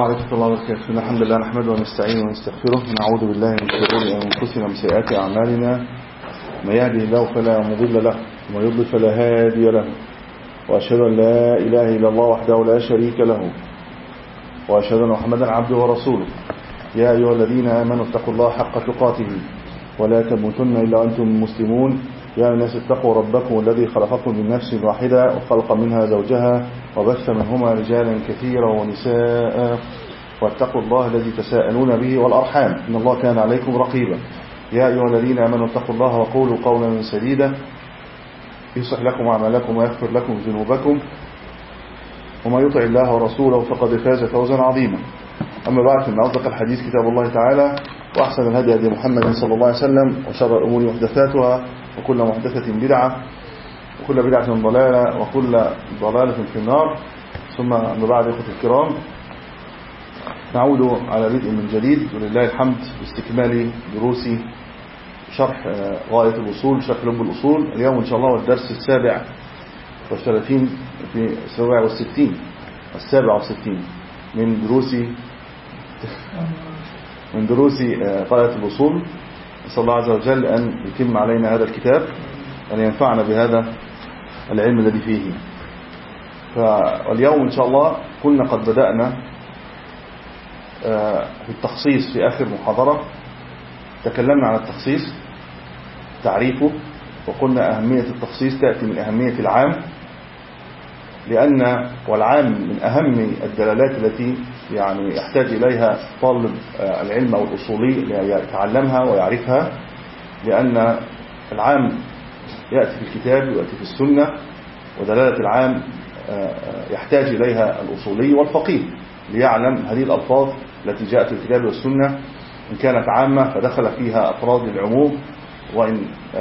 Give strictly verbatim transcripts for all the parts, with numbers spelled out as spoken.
عليكم ورحمة الله وبركاته. الحمد لله نحمده ونستعينه ونستغفره ونعوذ بالله من شرور أنفسنا ومن سيئات أعمالنا. من يهده الله فلا مضل له ومن يضلل فلا هادي له، وأشهد أن لا إله إلا الله وحده لا شريك له، وأشهد أن محمدا عبده ورسوله. يا أيها الذين آمنوا اتقوا الله حق تقاته ولا تموتن إلا وأنتم مسلمون. يا الناس اتقوا ربكم الذي خلقكم من نفس واحدة وخلق منها زوجها وبث منهما رجالا كثيرا ونساء، واتقوا الله الذي تساءلون به والأرحام إن الله كان عليكم رقيبا. يا أيها الذين آمنوا اتقوا الله وقولوا قولا سديدا يصلح لكم أعمالكم ويغفر لكم ذنوبكم، وما يطع الله ورسوله فقد فاز فوزا عظيما. أما بعد، فإن أصدق الحديث كتاب الله تعالى، وأحسن الهدي هدي محمد صلى الله عليه وسلم، وشر الأمور محدثاتها، وكل محدثة بدعة، وكل بدعة ضلالة، وكل ضلالة في النار. ثم أما بعد، إخوة الكرام، نعود على بدء من جديد ولله الحمد باستكمال دروس شرح غاية الأصول، شرح لب الأصول. اليوم إن شاء الله الدرس السابع والثلاثين في السابع والستين السابع والستين من دروس من دروس غاية الأصول. نسأل الله عز وجل أن يتم علينا هذا الكتاب، أن ينفعنا بهذا العلم الذي فيه. فاليوم إن شاء الله كنا قد بدأنا في التخصيص في آخر محاضرة. تكلمنا عن التخصيص، تعريفه، وقلنا أهمية التخصيص تأتي من أهمية العام، لأن والعام من أهم الدلالات التي يعني يحتاج إليها طالب العلم أو الأصولي ليتعلمها ويعرفها، لأن العام يأتي في الكتاب ويأتي في السنة، ودلالة العام يحتاج إليها الأصولي والفقيه ليعلم هذه الألفاظ التي جاءت في الكتاب والسنة إن كانت عامة فدخل فيها أفراد العموم، وإن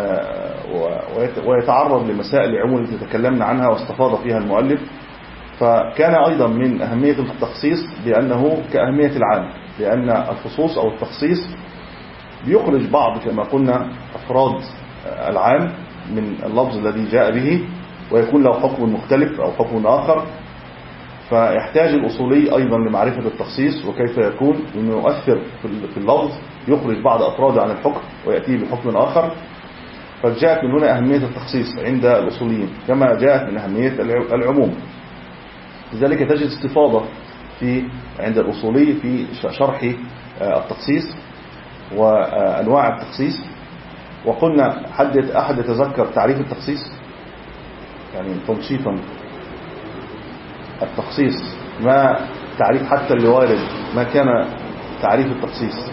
ويتعرض لمسائل العموم التي تكلمنا عنها واستفاض فيها المؤلف. فكان أيضا من أهمية التخصيص لأنه كأهمية العام، لأن الخصوص أو التخصيص بيخرج بعض كما قلنا أفراد العام من اللفظ الذي جاء به، ويكون له حكم مختلف أو حكم آخر. فيحتاج الأصولي أيضا لمعرفة التخصيص وكيف يكون، إنه يؤثر في اللفظ، يخرج بعض أفراده عن الحكم ويأتي بحكم آخر. فجاءت من هنا أهمية التخصيص عند الأصوليين كما جاءت من أهمية العموم. لذلك تجد استفاضة في عند الأصولي في شرح التخصيص وأنواع التخصيص. وقلنا حد أحد يتذكر تعريف التخصيص، يعني تنشيطا التخصيص، ما تعريف حتى اللي وارد، ما كان تعريف التخصيص.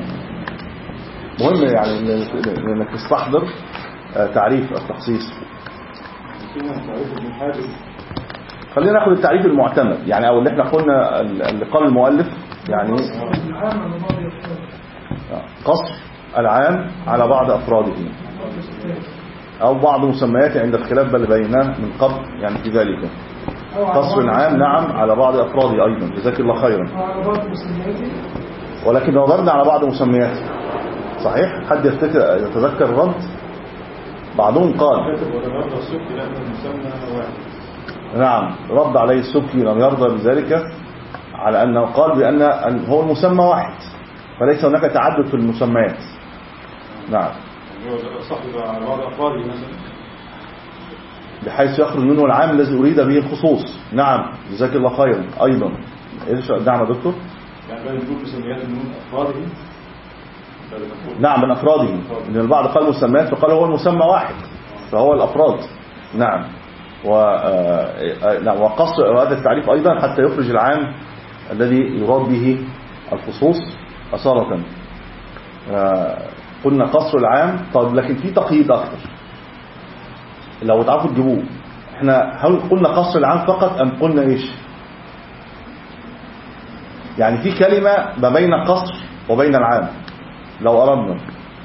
مهم يعني انك تستحضر تعريف التخصيص. خلينا ناخد التعريف المعتمد، يعني او اللي احنا قلنا اللي قال المؤلف، يعني قصر العام على بعض افراده او بعض مسمياته عند الخلاف بل بيناه من قبل، يعني في ذلك قصر العام نعم على بعض افراده ايضا، جزاك الله خيرا. ولكن لو ضربنا على بعض مسمياته صحيح، حد يفتكر يتذكر الرد؟ بعضهم قال نعم، رد عليه السبكي لم يرضى بذلك، على أنه قال بأن هو المسمى واحد فليس هناك تعدد في المسميات. نعم، بحيث يخرج منه العام الذي أريد به الخصوص. نعم، جزاك الله خيرا أيضا. نعم يا دكتور. نعم، من أفراده، لأن البعض قال مسميات فقال هو المسمى واحد فهو الأفراد. نعم، وقصر هذا التعريف أيضا حتى يخرج العام الذي يراد به الخصوص أصالة. قلنا قصر العام. طيب، لكن في تقييد أكثر لو تعرفوا تجيبوه. احنا هل قلنا قصر العام فقط أم قلنا إيش؟ يعني في كلمة ما بين قصر وبين العام لو أردنا.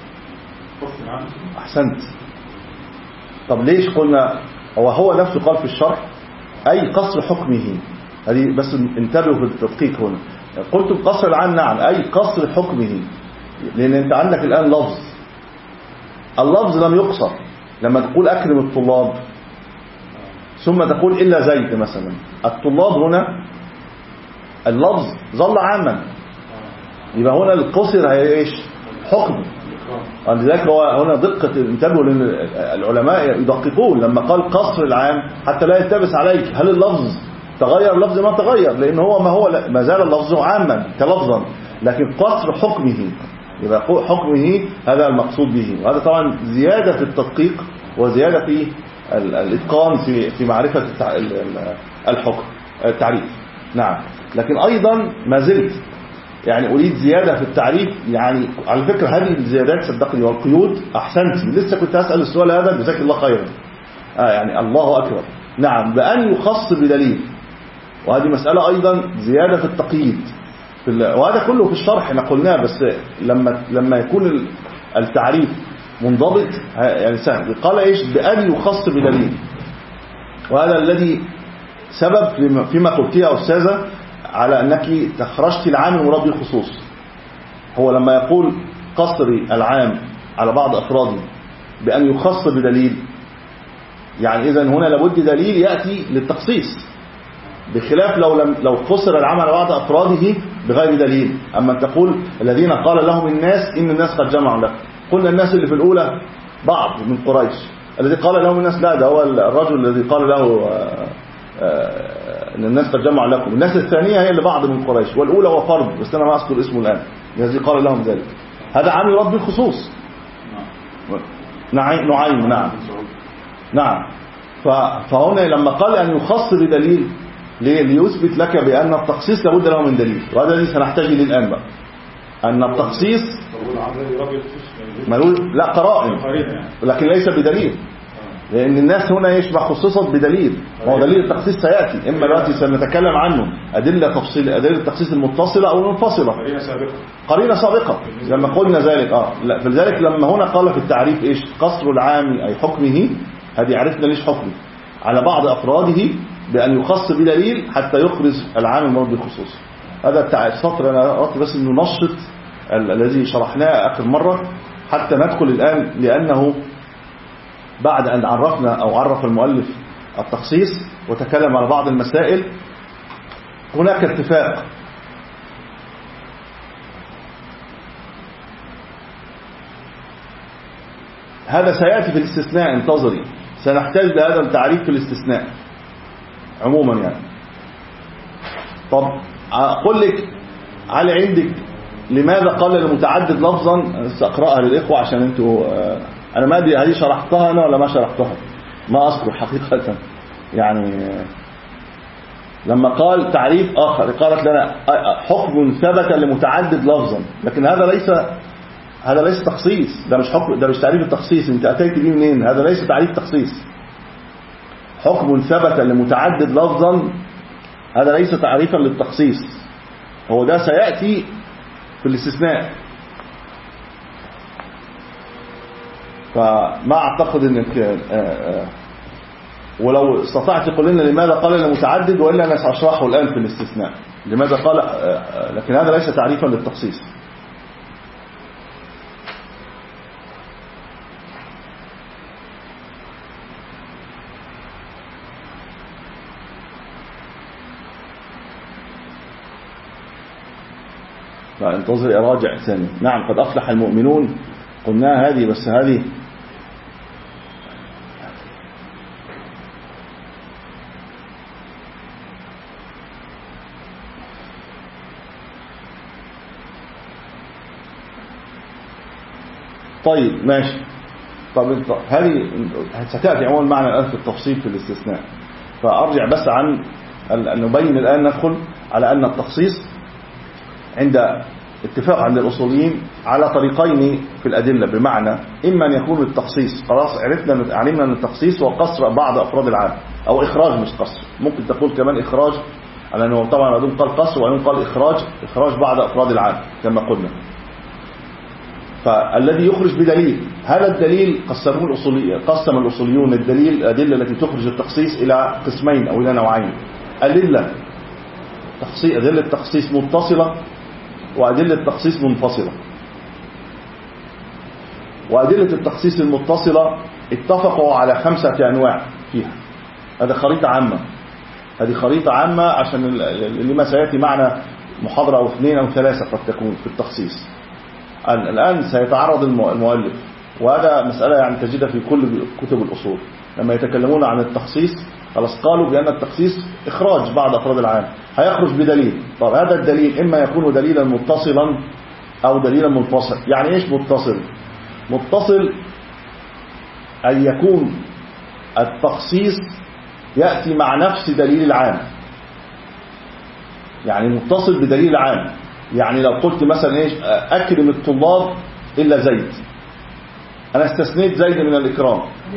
أحسنت. طب ليش قلنا هو هو نفسه قال في الشرح أي قصر حكمه؟ هذه بس انتبهوا في التدقيق هنا. قلت قصر العام نعم أي قصر حكمه، لأن أنت عندك الآن لفظ، اللفظ لم يقصر. لما تقول أكرم الطلاب ثم تقول إلا زيد مثلا، الطلاب هنا اللفظ ظل عاما، يبقى هنا القصر هي ايش؟ حكم. لذلك هو هنا دقة، انتبهوا لأن العلماء يدققون لما قال قصر العام حتى لا يلتبس عليك هل اللفظ تغير؟ اللفظ ما تغير، لأن هو ما هو ما زال اللفظ عاما كلفظا، لكن قصر حكمه، يبقى حكمه هذا المقصود به. وهذا طبعا زيادة في التدقيق وزيادة في الإتقان في في معرفة الحكم التعريف. نعم، لكن أيضا ما زلت يعني أريد زيادة في التعريف. يعني على فكرة هذه الزيادات صدقني والقيود أحسنت، لسه كنت أسأل السؤال هذا، جزاك الله خيرا. آه يعني الله أكبر. نعم، بأن يخص بدليل، وهذه مسألة أيضا زيادة في التقييد في وهذا كله في الشرح احنا قلناه، بس لما لما يكون التعريف منضبط يعني سهل. قال إيش؟ بأن يخص بدليل، وهذا الذي سبب فيما قلت يا أستاذة على أنك تخرجت العام المراد بالخصوص. هو لما يقول قصر العام على بعض أفراده بأن يخص بدليل، يعني إذن هنا لابد دليل يأتي للتخصيص، بخلاف لو لم لو قصر العام على بعض أفراده بغير دليل. أما تقول الذين قال لهم الناس إن الناس قد جمعوا لك، قلنا الناس اللي في الأولى بعض من قريش، الذي قال لهم الناس لا، ده هو الرجل الذي قال له ان الناس قد جمعوا لكم. الناس الثانية هي اللي بعض من قريش، والأولى هو فرد بس أنا ما أذكر اسمه الآن الذي قال لهم ذلك. هذا عام يراد بالخصوص. نعيم نعيم نعم نعم. فهنا لما قال أن يخص بدليل ليثبت لك بأن التخصيص لابد له من دليل، وهذا الذي سنحتاج إليه الآن بقى، أن التخصيص لا قرائن لكن ليس بدليل، لأن الناس هنا يشبه خصصت بدليل، وهو دليل التخصيص سيأتي إما دلوقتي سنتكلم عنه أدلة تفصيل أدلة التخصيص المتصلة أو المنفصلة، قرينة سابقة قرينة سابقة لما قلنا ذلك. آه لا فلذلك لما هنا قال في التعريف إيش؟ قصر العام أي حكمه، هذه عرفنا ليش حكمه على بعض أفراده بأن يخص بدليل حتى يخرج العام المراد بالخصوص. هذا السطر أنا أردت بس أن ننشط الذي شرحناه آخر مرة حتى ندخل الآن، لأنه بعد أن عرفنا أو عرف المؤلف التخصيص وتكلم على بعض المسائل، هناك اتفاق هذا سيأتي في الاستثناء، انتظري، سنحتاج لهذا التعريف في الاستثناء عموما يعني. طب أقول لك على عندك لماذا قال المتعدد لفظا، سأقرأها للإخوة عشان أنتوا أنا ما أدري هل شرحتها أنا ولا ما شرحتها، ما أذكر حقيقة يعني. لما قال تعريف آخر قالت لنا حكم ثبت لمتعدد لفظا، لكن هذا ليس هذا ليس تخصيص، ده مش حكم، ده مش تعريف التخصيص، أنت أتيت بيه منين؟ هذا ليس تعريف تخصيص. حكم ثبت لمتعدد لفظا هذا ليس تعريفا للتخصيص، هو ده سيأتي في الاستثناء. فما أعتقد أنك ولو استطعت تقول لنا لماذا قال المتعدد، وإلا أنا سأشرحه الآن في الاستثناء لماذا قال، لكن هذا ليس تعريفا للتخصيص. فانتظر اراجع ثاني. نعم قد أفلح المؤمنون قلنا هذه، بس هذه طيب ماشي. طب هذه ستأتي عموما معنا الآن في التفصيل في الاستثناء، فأرجع بس عن أن نبين الآن ندخل على أن التخصيص عند اتفاق عند الأصوليين على طريقين في الأدلة، بمعنى إما أن يكون التخصيص خلاص عرفنا علمنا أن التخصيص هو قصر بعض أفراد العام، أو إخراج مش قصر، ممكن تقول كمان إخراج، على أنه طبعا بعضهم قال قصر وبعضهم قال إخراج، إخراج بعض أفراد العام كما قلنا. فالذي يخرج بدليل، هذا الدليل قسموه الأصوليين، قسم الأصوليون الدليل الأدلة التي تخرج التخصيص إلى قسمين أو إلى نوعين: أدلة تخصيص أدلة تخصيص متصلة، وأدلة تخصيص منفصلة. وأدلة التخصيص المتصلة اتفقوا على خمسة أنواع فيها، هذا خريطة عامة، هذه خريطة عامة عشان لما سيأتي معنا محاضرة أو اثنين أو ثلاثة قد تكون في التخصيص. الآن سيتعرض المؤلف، وهذا مسألة يعني تجدها في كل كتب الأصول لما يتكلمون عن التخصيص، خلاص قالوا بأن التخصيص إخراج بعض أفراد العام، هيخرج بدليل. طب هذا الدليل إما يكون دليلا متصلا أو دليلا منفصل. يعني إيش متصل؟ متصل أن يكون التخصيص يأتي مع نفس دليل العام، يعني متصل بدليل العام. يعني لو قلت مثلا إيش أكرم الطلاب إلا زيد، أنا استثنيت زيد من الإكرام،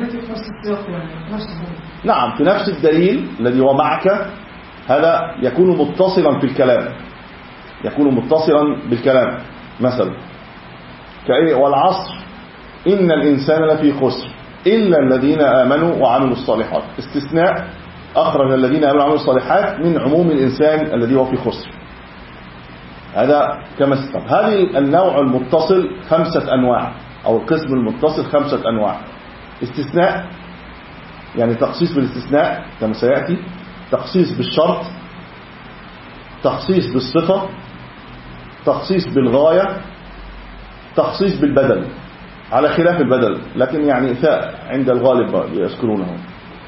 نعم في نفس الدليل الذي هو معك، هذا يكون متصلا في الكلام، يكون متصلا بالكلام. مثلا كأي والعصر إن الإنسان لفي خسر إلا الذين آمنوا وعملوا الصالحات، استثناء أخرج الذين آمنوا وعملوا الصالحات من عموم الإنسان الذي هو في خسر. هذا كما استطاب. هذه النوع المتصل خمسة أنواع، أو القسم المتصل خمسة أنواع. استثناء يعني تخصيص بالاستثناء كما سيأتي، تخصيص بالشرط، تخصيص بالصفة، تخصيص بالغاية، تخصيص بالبدل على خلاف البدل، لكن يعني عند الغالب يذكرونه.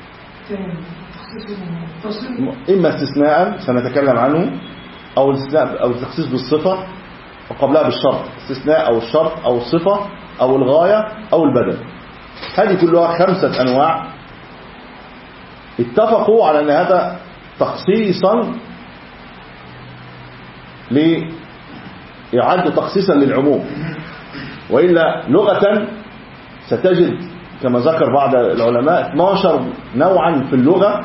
إما استثناء سنتكلم عنه، أو الاستثناء أو التخصيص بالصفة وقبلها بالشرط، استثناء أو الشرط أو الصفة أو الغاية أو البدل. هذه كلها خمسة أنواع اتفقوا على أن هذا تخصيصا ليعد تخصيصا للعموم، وإلا لغة ستجد كما ذكر بعض العلماء اثنا عشر نوعا في اللغة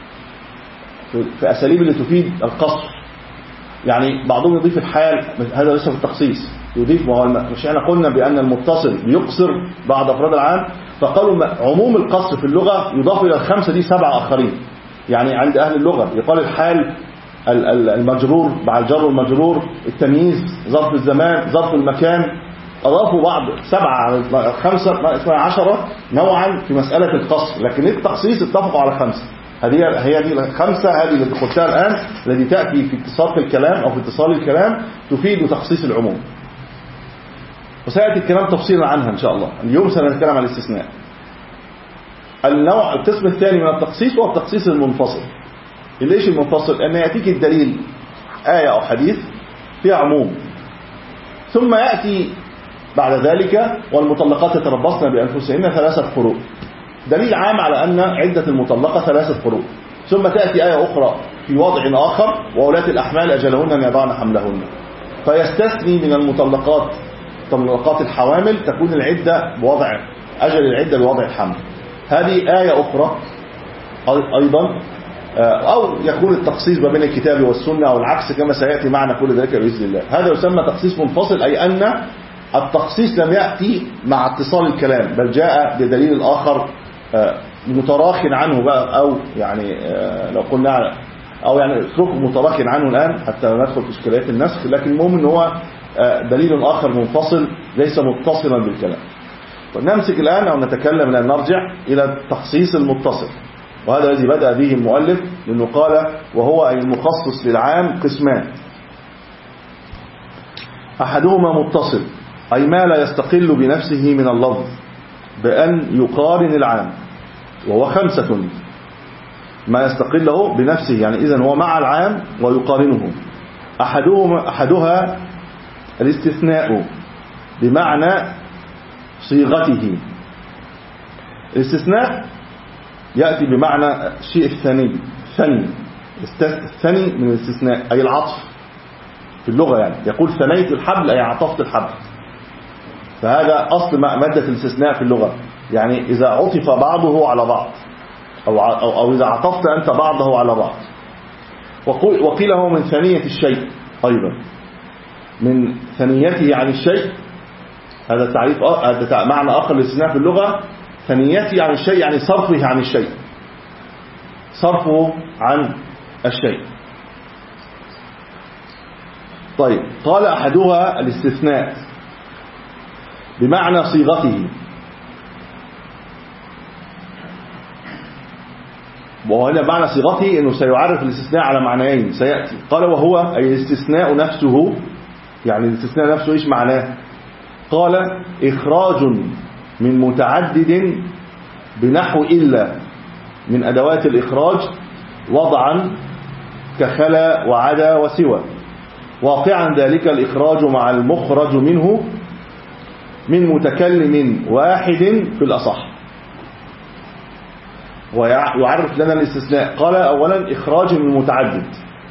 في أساليب اللي تفيد القصر. يعني بعضهم يضيف الحال، هذا ليس في التخصيص، يضيف ما هو مش احنا قلنا بأن المتصل بيقصر بعض أفراد العام، فقالوا عموم القصر في اللغة يضاف إلى الخمسة دي سبعة آخرين. يعني عند أهل اللغة يقال الحال المجرور مع الجر والمجرور، التمييز، ظرف الزمان، ظرف المكان، أضافوا بعض سبعة خمسة عشرة نوعا في مسألة القصر، لكن التخصيص اتفقوا على خمسة. هذه هي دي الخمسة، هذه اللي قلتها الآن التي تأتي في اتصال الكلام أو في اتصال الكلام تفيد تخصيص العموم، وسيأتي الكلام تفصيلا عنها إن شاء الله. اليوم سنتكلم عن الاستثناء. النوع القسم الثاني من التخصيص هو التخصيص المنفصل. ليش المنفصل؟ أن يأتيك الدليل آية أو حديث فيها عموم، ثم يأتي بعد ذلك والمطلقات يتربصن بأنفسهن ثلاثة قروء، دليل عام على أن عدة المطلقة ثلاثة قروء، ثم تأتي آية أخرى في وضع آخر وأولاة الأحمال أجلهن أن يضعن حملهن، فيستثني من المطلقات مطلقات الحوامل تكون العدة بوضع أجل العدة بوضع الحمل. هذه آية أخرى أيضا، أو يكون التخصيص ما بين الكتاب والسنة أو العكس كما سيأتي معنا كل ذلك بإذن الله. هذا يسمى تخصيص منفصل، أي أن التخصيص لم يأتي مع اتصال الكلام، بل جاء بدليل آخر متراخ عنه بقى، أو يعني لو قلنا أو يعني اتركه متراخ عنه الآن حتى ندخل في إشكاليات النسخ، لكن المهم أن هو دليل آخر منفصل ليس متصلا بالكلام. نمسك الآن أو نتكلم الآن نرجع إلى التخصيص المتصل، وهذا الذي بدأ به المؤلف، لأنه قال وهو أي المخصص للعام قسمان: أحدهما متصل، أي ما لا يستقل بنفسه من اللفظ بأن يقارن العام، وهو خمسة: ما يستقله بنفسه، يعني إذن هو مع العام ويقارنه. أحدهما أحدها الاستثناء بمعنى صيغته. الاستثناء يأتي بمعنى الشيء الثاني، ثاني الثاني من الاستثناء أي العطف في اللغة، يعني يقول ثنيت الحبل أي عطفت الحبل، فهذا أصل مادة الاستثناء في اللغة، يعني إذا عطف بعضه على بعض أو, أو, أو إذا عطفت أنت بعضه على بعض. وقيل هو من ثنية الشيء أيضا، من ثنيته عن الشيء، هذا تعريف هذا معنى آخر للاستثناء في اللغة. ثنيته عن الشيء يعني صرفه عن الشيء، صرفه عن الشيء. طيب، قال أحدها الاستثناء بمعنى صيغته، وهنا معنى صيغته أنه سيعرف الاستثناء على معنيين سيأتي. قال وهو أي الاستثناء نفسه، يعني الاستثناء نفسه إيش معناه؟ قال إخراج من متعدد بنحو إلا من أدوات الإخراج وضعا كخلا وعدا وسوى، واقعا ذلك الإخراج مع المخرج منه من متكلم واحد في الأصح. ويعرف لنا الاستثناء. قال أولا إخراج من متعدد.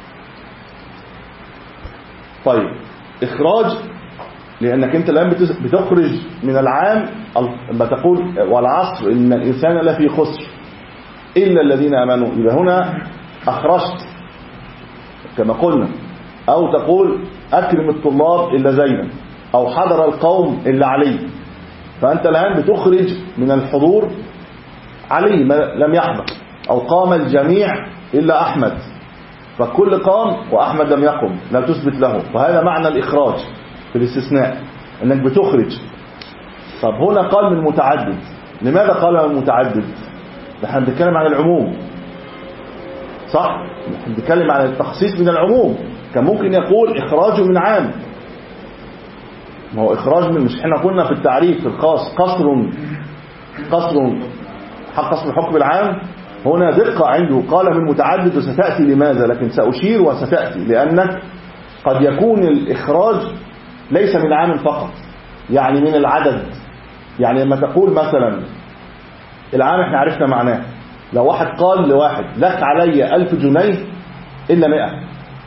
طيب إخراج لأنك أنت الآن بتخرج من العام لما تقول والعصر إن الإنسان لفي خسر إلا الذين آمنوا، يبقى هنا أخرجت كما قلنا. أو تقول أكرم الطلاب إلا زينا، أو حضر القوم إلا علي. فأنت الآن بتخرج من الحضور علي ما لم يحضر، أو قام الجميع إلا أحمد، فكل قام وأحمد لم يقم لم تثبت له. فهذا معنى الإخراج في الاستثناء، أنك بتخرج. طب هنا قال من متعدد. لماذا قال من متعدد؟ نحن بنتكلم عن العموم، صح؟ نحن بنتكلم عن التخصيص من العموم. كان ممكن يقول إخراج من عام، ما هو إخراج من، مش احنا قلنا في التعريف في الخاص قصر قصر حق قصر الحكم العام. هنا دقة عنده، قال من متعدد وستأتي لماذا، لكن سأشير وستأتي. لأنك قد يكون الإخراج ليس من عام فقط، يعني من العدد. يعني لما تقول مثلا العام احنا عرفنا معناه، لو واحد قال لواحد لك علي ألف جنيه إلا مئة،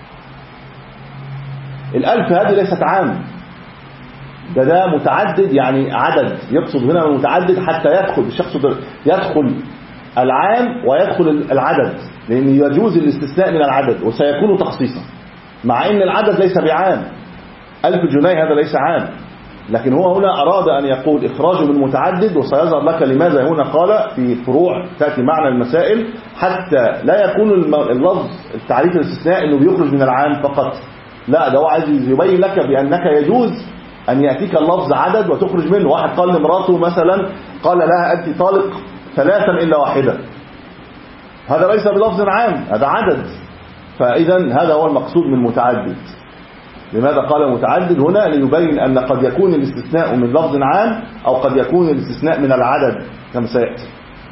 الألف هذه ليست عام، ده ده متعدد، يعني عدد. يقصد هنا متعدد حتى يدخل الشخص يدخل العام ويدخل العدد، لأن يجوز الاستثناء من العدد وسيكون تخصيصا، مع أن العدد ليس بعام. ألف جنيه هذا ليس عام، لكن هو هنا أراد أن يقول إخراج من متعدد. وسيظهر لك لماذا هنا قال في فروع تأتي معنى المسائل، حتى لا يكون اللفظ التعريف الاستثناء أنه بيخرج من العام فقط، لا، ده هو عايز يبين لك بأنك يجوز أن يأتيك اللفظ عدد وتخرج منه. واحد قال لمراته مثلا، قال لها أنت طالق ثلاثا إلا واحدة، هذا ليس بلفظ عام، هذا عدد. فإذا هذا هو المقصود من متعدد. لماذا قال متعدد هنا؟ ليبين أن قد يكون الاستثناء من لفظ عام، أو قد يكون الاستثناء من العدد كما سيأتي.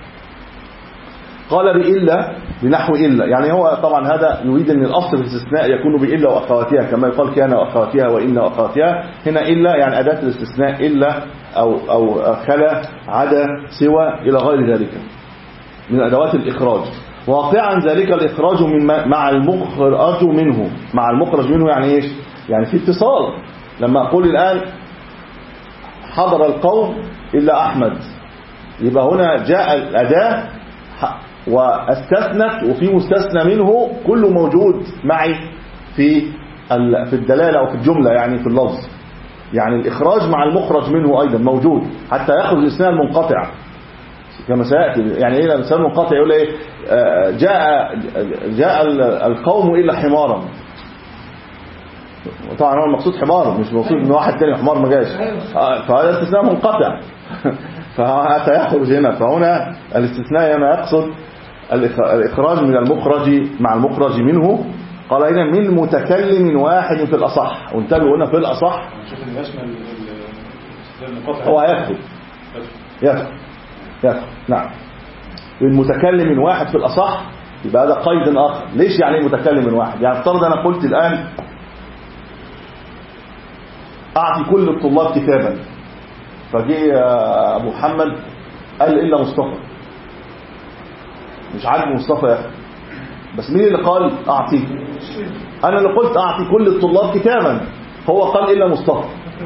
قال بإلا بنحو إلا، يعني هو طبعا هذا يريد أن الأصل في الاستثناء يكون بإلا وأخواتها، كما يقال كان وأخواتها وإلا وأخواتها. هنا إلا يعني أداة الاستثناء، إلا أو أو خلا عدا سوى إلى غير ذلك من أدوات الإخراج. واقعا ذلك الإخراج من مع المخرج منه. مع المخرج منه يعني إيش؟ يعني في اتصال. لما أقول الآن حضر القوم إلا أحمد، يبقى هنا جاء الأداة واستثنت، وفي مستثنى منه كله موجود معي في في الدلالة أو في الجملة، يعني في اللفظ. يعني الإخراج مع المخرج منه أيضا موجود، حتى يأخذ الاثنان المنقطع كما سيأتي. يعني إيه الإنسان المنقطع؟ يقول إيه؟ جاء جاء القوم إلا حمارا. طبعا هو المقصود حمار، مش مقصود ان واحد تاني حمار ما جاش، فهذا استثناء منقطع فحتى يخرج هنا. فهنا الاستثناء هنا يقصد الإخراج من المخرج مع المخرج منه. قال هنا من متكلم واحد في الأصح. وانتبهوا هنا في الأصح هو يدخل يدخل يدخل نعم، من متكلم واحد في الأصح. يبقى هذا قيد آخر. ليش يعني متكلم واحد؟ يعني افترض أنا قلت الآن أعطي كل الطلاب كتابا، فجي أبو محمد قال إلا مصطفى، مش عاجب مصطفى يا أخي، بس مين اللي قال أعطيه؟ أنا اللي قلت أعطي كل الطلاب كتابا، هو قال إلا مصطفى.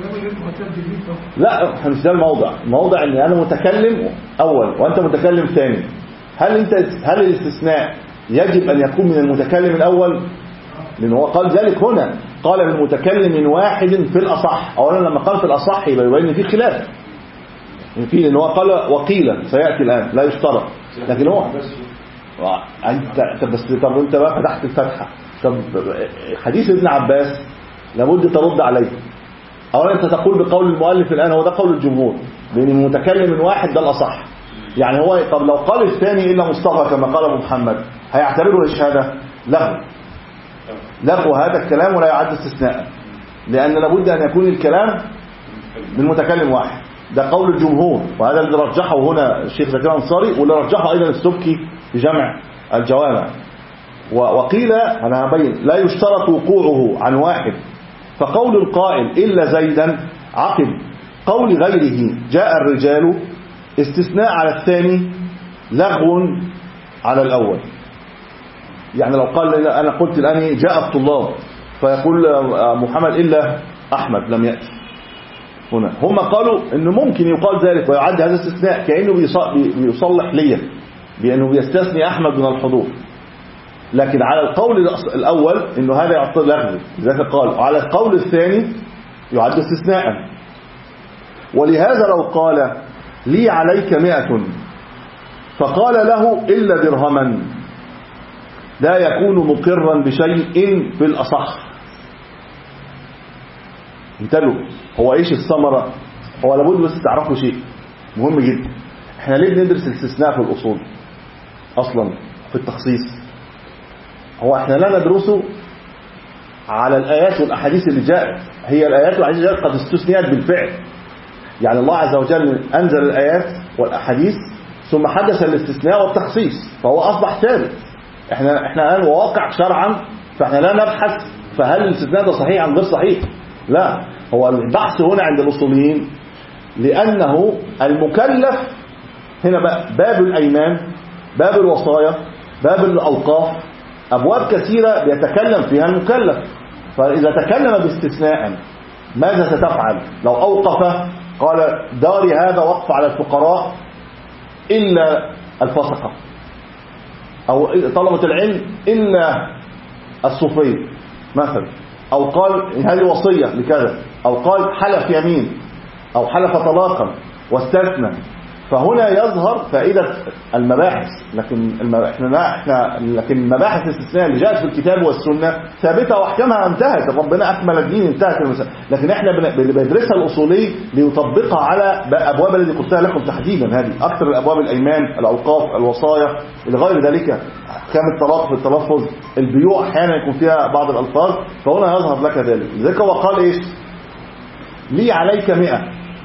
لا مش ده الموضع. الموضع أن أنا متكلم أول وأنت متكلم ثاني. هل أنت هل الاستثناء يجب أن يكون من المتكلم الأول؟ لأن هو قال ذلك هنا، قال من متكلم واحد في الأصح. أولا لما قال في الأصح يبقى يبين في خلاف في، لأن هو قال وقيل سيأتي الآن لا يشترط. لكن هو أنت بس طب أنت بقى فتحت الفتحة. طب حديث ابن عباس لابد ترد عليه. أولا أنت تقول بقول المؤلف الآن هو ده قول الجمهور، لأن المتكلم واحد ده الأصح، يعني هو طب لو قال الثاني إلا مصطفى كما قال أبو محمد هيعتبره إيش هذا؟ لغو. لغو هذا الكلام ولا يعد استثناء، لأن لابد أن يكون الكلام من متكلم واحد. ده قول الجمهور، وهذا اللي رجحه هنا الشيخ زكريا الأنصاري، واللي رجحه أيضا السبكي في جمع الجوامع. وقيل أنا هبين لا يشترط وقوعه عن واحد، فقول القائل إلا زيدا عقب قول غيره جاء الرجال استثناء على الثاني لغو على الأول. يعني لو قال أنا قلت الآن جاء الطلاب فيقول محمد إلا أحمد لم يأتي، هنا هم قالوا إنه ممكن يقال ذلك ويعد هذا استثناء كأنه بيصلح لي بأنه بيستثني أحمد من الحضور، لكن على القول الأول إنه هذا يعطي لغو لذلك قال، وعلى القول الثاني يعد استثناء. ولهذا لو قال لي عليك مئة فقال له إلا درهما لا يكون مقرا بشيء في الأصح. انتبهوا، هو ايش الثمرة؟ هو لابد بس تعرفوا شيء مهم جدا. احنا ليه بندرس الاستثناء في الأصول أصلا في التخصيص؟ هو احنا لا ندرسه على الآيات والأحاديث اللي جاءت، هي الآيات والأحاديث اللي جاءت قد استثنيت بالفعل. يعني الله عز وجل أنزل الآيات والأحاديث ثم حدث الاستثناء والتخصيص فهو أصبح ثابت. احنا احنا الآن واقع شرعا، فاحنا لا نبحث فهل الاستثناء ده صحيح أم غير صحيح، لا، هو البحث هنا عند الأصوليين لأنه المكلف هنا باب الأيمان، باب الوصايا، باب الأوقاف، أبواب كثيرة بيتكلم فيها المكلف. فإذا تكلم باستثناء ماذا ستفعل؟ لو أوقف قال داري هذا وقف على الفقراء إلا الفسقة، أو طلبة العلم إلا الصوفية مثلا، أو قال هذه وصية لكذا، أو قال حلف يمين أو حلف طلاقا واستثنى، فهنا يظهر فائدة المباحث. لكن احنا احنا لكن المباحث الاستثناء اللي جاءت في الكتاب والسنة ثابتة واحكامها انتهت، ربنا أكمل الدين انتهت المسألة. لكن احنا بندرسها الأصولي ليطبقها على أبواب التي قلتها لكم تحديدا، هذه أكثر الأبواب، الأيمان، الأوقاف، الوصايا إلى غير ذلك، أحكام الطلاق في التلفظ، البيوع أحيانا يكون فيها بعض الألفاظ، فهنا يظهر لك ذلك. لذلك هو قال إيش؟ لي عليك مئة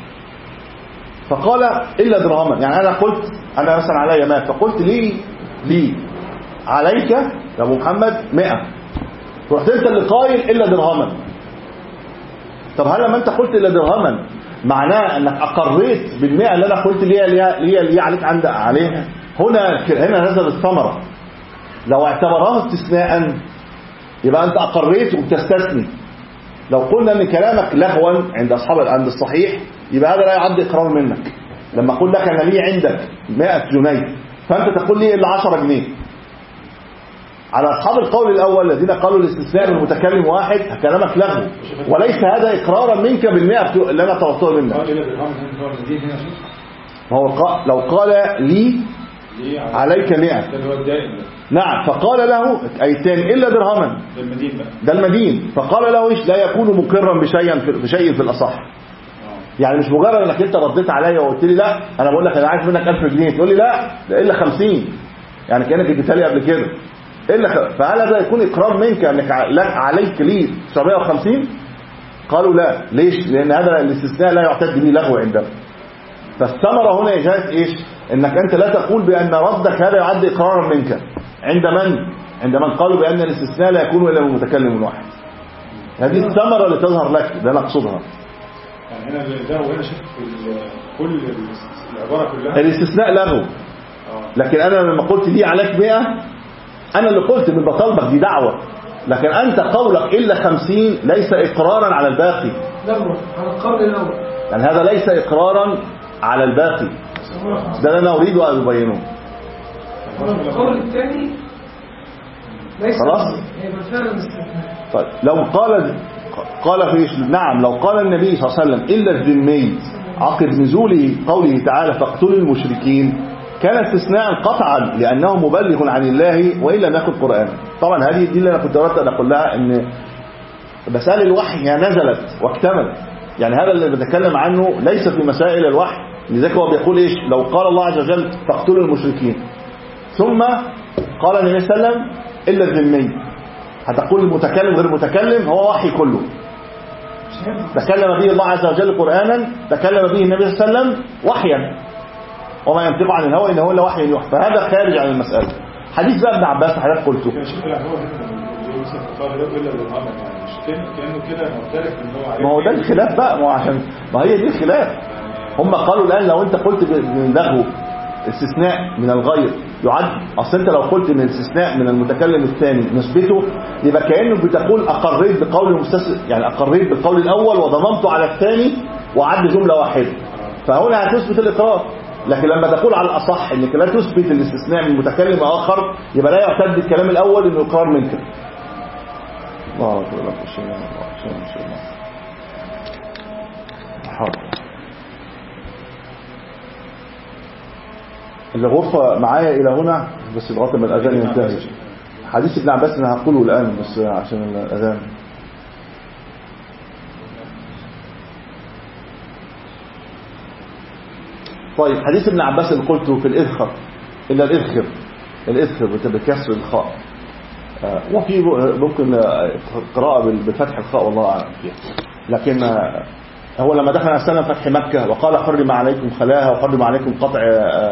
فقال إلا درهما. يعني أنا قلت أنا مثلا علي مات فقلت لي لي عليك يا أبو محمد مئة، رحت أنت اللي قايل إلا درهما. طب هل لما أنت قلت إلا درهما معناه أنك أقريت بالمئة اللي أنا قلت لي لي لي عليك عند عليها؟ هنا هنا نزل الثمرة. لو اعتبرها استثناء يبقى أنت أقريت وبتستثني. لو قلنا أن كلامك لغوا عند أصحاب عند الصحيح يبقى هذا لا يعد إقرار منك. لما أقول لك أنا لي عندك مئة جنيه فأنت تقول لي إلا عشرة جنيه. على أصحاب القول الأول الذين قالوا الاستثناء من متكلم واحد كلامك لغو وليس هذا إقرارا منك بالمئة اللي أنا طلبتها منك. هو لو قال لي عليك مئة نعم فقال له أي الثاني إلا درهما ده المدين، فقال له إيش؟ لا يكون مقرا بشيء بشيء في الأصح. يعني مش مجرد انك انت رديت عليا وقلت لي لا انا بقول لك انا عايز منك ألف جنيه تقول لي لا ده الا خمسين، يعني كانك اديتها لي قبل كده الا، فهل هذا يكون اقرار منك انك عليك لي سبعمائة وخمسين؟ قالوا لا. ليش؟ لان هذا الاستثناء لا يعتد به لغو عندهم. فالثمره هنا جاءت ايش؟ انك انت لا تقول بان ردك هذا يعد اقرارا منك عند من؟ عند من قالوا بان الاستثناء لا يكون الا من متكلم واحد. هذه الثمره اللي تظهر لك ده نقصدها. يعني هنا ده وهنا شفت كل العبارة كلها الاستثناء لغو. لكن أنا لما قلت لي عليك مئة أنا اللي قلت من بطلبك دي دعوة، لكن أنت قولك إلا خمسين ليس إقرارا على الباقي. لغو على القول الأول، يعني هذا ليس إقرارا على الباقي، ده أنا أريد أن أبينه. القول الثاني ليس خلاص. طيب لو قال قال فيش نعم لو قال النبي صلى الله عليه وسلم إلا الذمي عقب نزوله قوله تعالى فاقتلوا المشركين كان استثناء قطعا لأنه مبلغ عن الله وإن لم يكن قرآن. طبعا هذه دي اللي أنا كنت أردت أن أقول لها إن مسائل الوحي نزلت واكتملت. يعني هذا اللي بتكلم عنه ليس في مسائل الوحي لذلك هو بيقول ايش؟ لو قال الله عز وجل فاقتلوا المشركين ثم قال النبي صلى الله عليه وسلم الا الذمي، هتقول المتكلم غير المتكلم هو وحي كله. تكلم به الله عز وجل قرآنا، تكلم به النبي صلى الله عليه وسلم وحيا، وما ينطق عن الهوى إن هو إلا وحي يوحى، فهذا خارج عن المسألة. حديث بقى ابن عباس حضرتك قلته ما هو ده الخلاف بقى، ما هو عشان ما هي دي الخلاف. هم قالوا الآن لو أنت قلت من لغو استثناء من الغير يعد، أصل أنت لو قلت ان الاستثناء من المتكلم الثاني نثبته يبقى كأنه بتقول أقريت بقول المستثنى، يعني أقريت بالقول الأول وضممته على الثاني وعد جملة واحدة، فهنا هتثبت الإقرار. لكن لما تقول على الأصح انك لا تثبت الاستثناء من متكلم آخر يبقى لا يعتد الكلام الأول انه إقرار منك. الله أكبر الله شيء الله شيء الله حاضر. الغرفة معايا إلى هنا بس لغاية ما الأذان ينتهي. حديث ابن عباس أنا هقوله الآن بس عشان الأذان. طيب حديث ابن عباس اللي قلته في الإذخر إلا الإذخر الإذخر بكسر الخاء، وفي ممكن قراءة بفتح الخاء والله أعلم فيها، لكن هو لما دخل عليه السلام فتح مكة وقال حرم عليكم خلاها وحرم عليكم قطع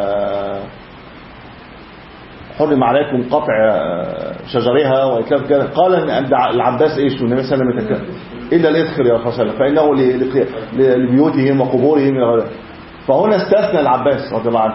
حرم عليكم قطع شجرها وإتلاف كذا، قال أن العباس إيش والنبي صلى الله عليه وسلم إلا الإذخر يا رسول الله فإنه لبيوتهم وقبورهم من غيره. فهنا استثنى العباس رضي الله عنه.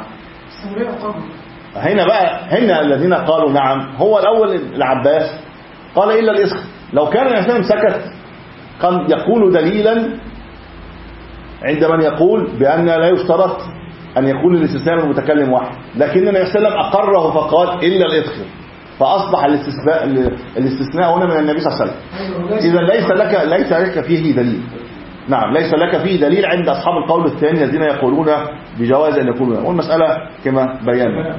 هنا بقى هنا الذين قالوا نعم هو الأول العباس قال إلا الإذخر. لو كان الإنسان سكت قد يقول دليلا عند من يقول بأن لا يشترط أن يكون الاستثناء من المتكلم واحد، لكن النبي صلى الله عليه وسلم أقره فقال إلا الإذخر، فأصبح الاستثناء الاستثناء هنا من النبي صلى الله عليه وسلم. إذا ليس لك ليس لك فيه دليل. نعم ليس لك فيه دليل عند أصحاب القول الثاني الذين يقولون بجواز أن يكونوا، والمسألة كما بينا.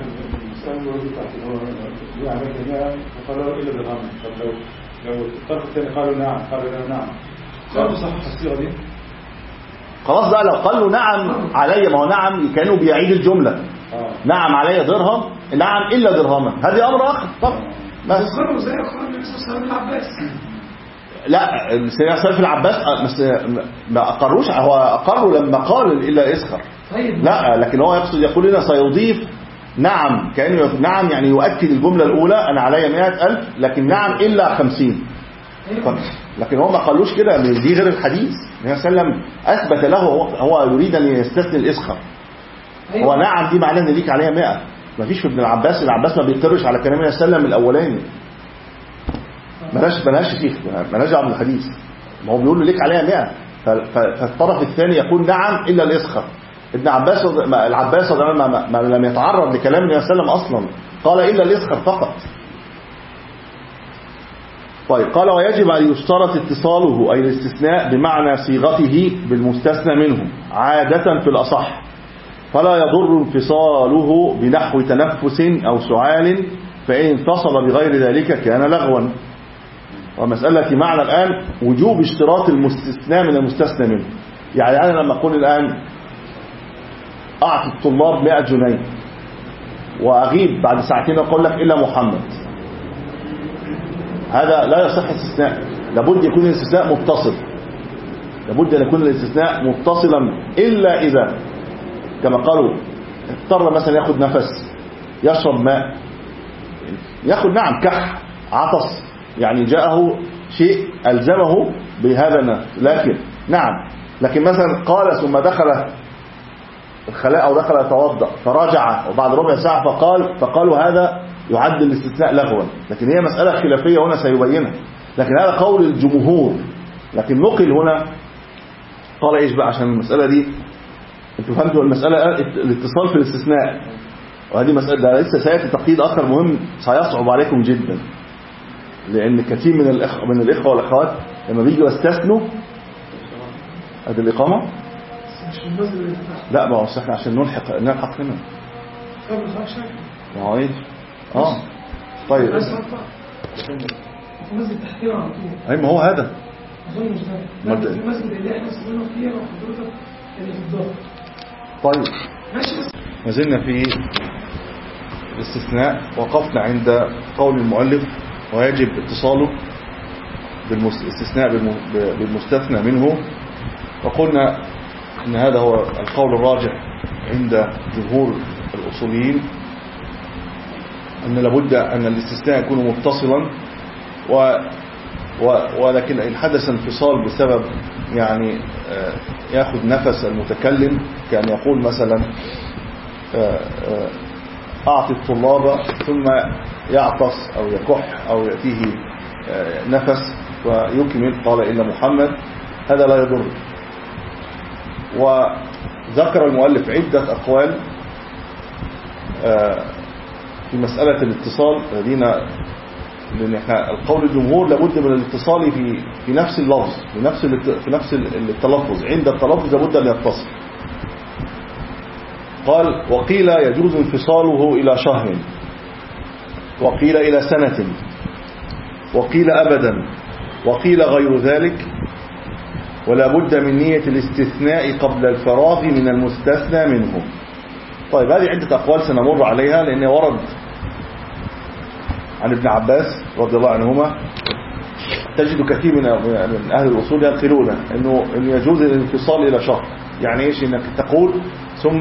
لو الطرف الثاني قالوا نعم قالوا نعم قالوا صح الصيغة دي خلاص بقى. لو قالوا نعم علي، ما هو نعم كانوا بيعيد الجملة آه. نعم علي درهم، نعم إلا درهما، هذه أمر آخر طبعا. بس قالوا زي أخوان النبي صلى الله عليه وسلم لا السيدنا سيف العباس ما أقروش، هو أقروا لما قال إلا إسخر طيب. لا لكن هو يقصد يقول لنا سيضيف نعم، كأنه نعم يعني يؤكد الجملة الأولى أنا علي مئة ألف لكن نعم إلا خمسين. لكن هو ما قالوش كده، دي غير الحديث. النبي صلى الله عليه وسلم أثبت له هو يريد أن يستثني الإسخر. هو نعم دي معناه أن ليك عليها مئة، ما فيش في ابن العباس. العباس ما بيقرش على كلام النبي صلى الله عليه وسلم الأولاني، ملاش ملاش فيه ملاش عن الحديث، ما هو بيقول له ليك عليها مئة، فالطرف الثاني يقول نعم إلا الإسخر. ابن عباس العباس ما, ما لم يتعرض لكلام النبي صلى الله عليه وسلم أصلا، قال إلا الإسخر فقط. طيب قال ويجب أن يشترط اتصاله أي الاستثناء بمعنى صيغته بالمستثنى منه عادة في الأصح، فلا يضر انفصاله بنحو تنفس أو سعال، فإن انفصل بغير ذلك كان لغوا. ومسألة معنى الآن وجوب اشتراط المستثنى من المستثنى منه. يعني أنا لما أقول الآن أعطي الطلاب مئة جنيه وأغيب بعد ساعتين أقول لك إلا محمد، هذا لا يصح استثناء، لابد يكون الاستثناء متصل، لابد أن يكون الاستثناء متصلا، إلا إذا كما قالوا اضطر مثلا ياخد نفس يشرب ماء ياخد نعم كح عطس، يعني جاءه شيء ألزمه بهذا النفس، لكن نعم لكن مثلا قال ثم دخل الخلاء أو دخل يتوضأ فرجع وبعد ربع ساعة فقال فقالوا هذا يعد الاستثناء لغوا، لكن هي مسألة خلافية هنا سيبينها، لكن هذا قول الجمهور. لكن نقل هنا قال ايش بقى عشان المسألة دي انتوا فهمتوا المسألة الاتصال في الاستثناء، وهذه مسألة ده لسه سيأتي تقييد آخر مهم سيصعب عليكم جدا، لأن كثير من الإخوة من الإخوة والأخوات لما بيجوا يستثنوا هذه الإقامة لا ما هو احنا عشان نلحق نلحق هنا ما هو ايه اه طيب المسجد تحتيه على طول. اي ما هو هذا اظن مش ده المسجد اللي احنا سمينا فيه وحضرتك اللي في الظهر طيب ماشي بس ما زلنا في الاستثناء، وقفنا عند قول المؤلف ويجب اتصاله بالاستثناء بالمستثنى منه، وقلنا ان هذا هو القول الراجح عند جمهور الأصوليين، أن لابد أن الاستثناء يكون متصلا، و ولكن إن حدث انفصال بسبب يعني ياخذ نفس المتكلم، كان يقول مثلا أعطي الطلاب ثم يعطس أو يكح أو يأتيه نفس ويكمل، قال إلا محمد، هذا لا يضر. وذكر المؤلف عدة أقوال في مسألة الاتصال الذين، لأن احنا القول الجمهور لابد من الاتصال في في نفس اللفظ، في نفس في نفس التلفظ، عند التلفظ لابد أن يتصل. قال وقيل يجوز انفصاله إلى شهر، وقيل إلى سنة، وقيل أبدا، وقيل غير ذلك، ولا بد من نية الاستثناء قبل الفراغ من المستثنى منه. طيب هذه عدة أقوال سنمر عليها، لأن ورد عن ابن عباس رضي الله عنهما، تجد كثير من أهل الأصول ينقلون إنه إنه يجوز الانفصال إلى شهر. يعني إيش؟ إنك تقول ثم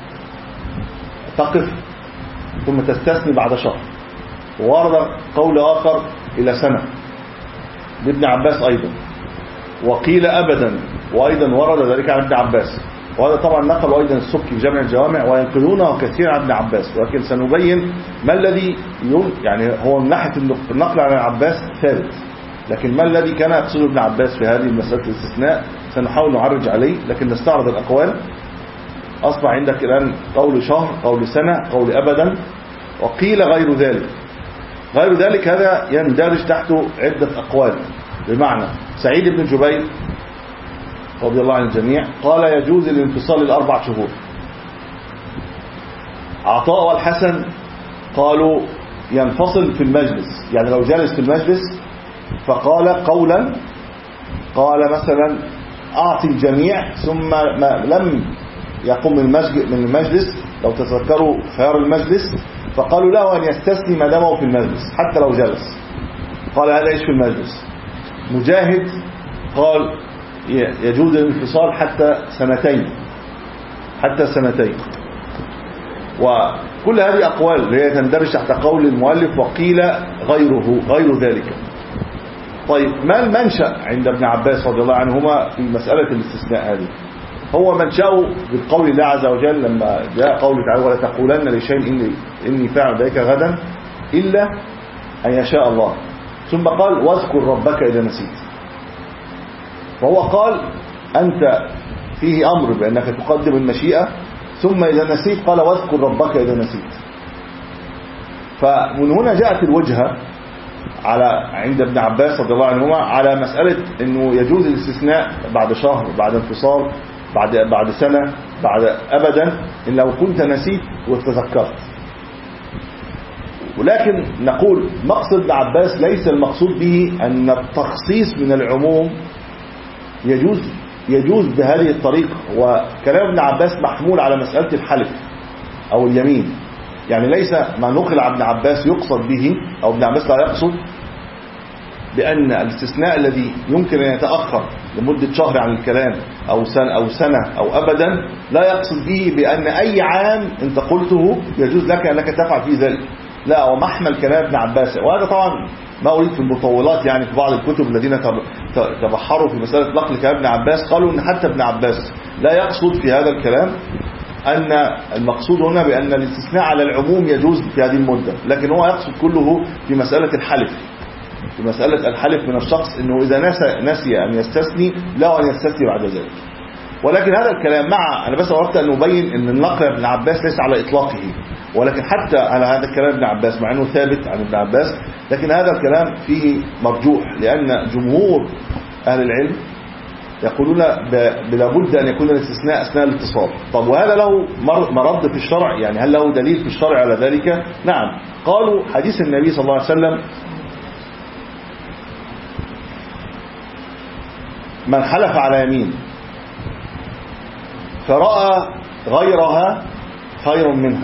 تقف ثم تستثني بعد شهر. وورد قول آخر إلى سنة لابن عباس أيضا، وقيل أبدا، وأيضا ورد ذلك عن ابن عباس، وهذا طبعا نقل أيضا السبكي في جامع الجوامع، وينقلونه كثير عن ابن عباس، ولكن سنبين ما الذي يعني هو من ناحية النقل عن ابن عباس ثابت، لكن ما الذي كان يقصده ابن عباس في هذه المسألة الاستثناء سنحاول نعرج عليه، لكن نستعرض الأقوال. أصبح عندك الآن قول شهر، قول سنة، قول أبدا، وقيل غير ذلك. غير ذلك هذا يندرج تحته عدة أقوال، بمعنى سعيد بن جبير رضي الله عن الجميع قال يجوز الانفصال الأربع شهور. عطاء والحسن قالوا ينفصل في المجلس، يعني لو جالس في المجلس فقال قولا، قال مثلا أعطي الجميع ثم ما لم يقوم من المجلس، لو تذكروا خيار المجلس، فقالوا له أن يستثني ما دامه في المجلس حتى لو جلس، قال هذا إيش في المجلس. مجاهد قال يجوز الانفصال حتى سنتين، حتى سنتين. وكل هذه أقوال اللي هي تندرج تحت قول المؤلف وقيل غيره غير ذلك. طيب ما المنشأ عند ابن عباس رضي الله عنهما في مسألة الاستثناء هذه؟ هو منشأه بالقول الله عز وجل لما جاء قوله تعالى ولا تقولن لشيء إني, إني فاعل ذلك غدا إلا أن يشاء الله، ثم قال واذكر ربك إذا نسيت. وهو قال أنت فيه أمر بأنك تقدم المشيئة، ثم إذا نسيت قال واذكر ربك إذا نسيت. فمن هنا جاءت الوجهة على عند ابن عباس رضي الله عنهما على مسألة أنه يجوز الاستثناء بعد شهر، بعد انفصال، بعد بعد سنة، بعد أبدا، إن لو كنت نسيت وتذكرت. ولكن نقول مقصد ابن عباس ليس المقصود به أن التخصيص من العموم يجوز يجوز بهذه الطريقة، وكلام ابن عباس محمول على مسألة الحلف أو اليمين. يعني ليس ما نقل عن ابن عباس يقصد به، أو ابن عباس لا يقصد بأن الاستثناء الذي يمكن أن يتأخر لمدة شهر عن الكلام أو سنة أو سنة أو أبدا، لا يقصد به بأن أي عام أنت قلته يجوز لك أنك تفعل فيه ذلك. لا، ومحمل كلام ابن عباس، وهذا طبعا ما أريد في المطولات، يعني في بعض الكتب الذين تبحروا في مسألة نقل كلام ابن عباس قالوا أن حتى ابن عباس لا يقصد في هذا الكلام أن المقصود هنا بأن الاستثناء على العموم يجوز في هذه المدة، لكن هو يقصد كله في مسألة الحلف، في مسألة الحلف من الشخص أنه إذا نسي, نسي أن يستثني لا أن يستثني بعد ذلك. ولكن هذا الكلام مع أنا بس أردت أن أبين أن النقل ابن عباس ليس على إطلاقه، ولكن حتى على هذا الكلام ابن عباس مع أنه ثابت عن ابن عباس، لكن هذا الكلام فيه مرجوح، لأن جمهور أهل العلم يقولون بلا بد أن يكون الاستثناء أثناء الاتصال. طب وهذا له مرد في الشرع؟ يعني هل له دليل في الشرع على ذلك؟ نعم، قالوا حديث النبي صلى الله عليه وسلم من حلف على يمين فرأى غيرها خير منها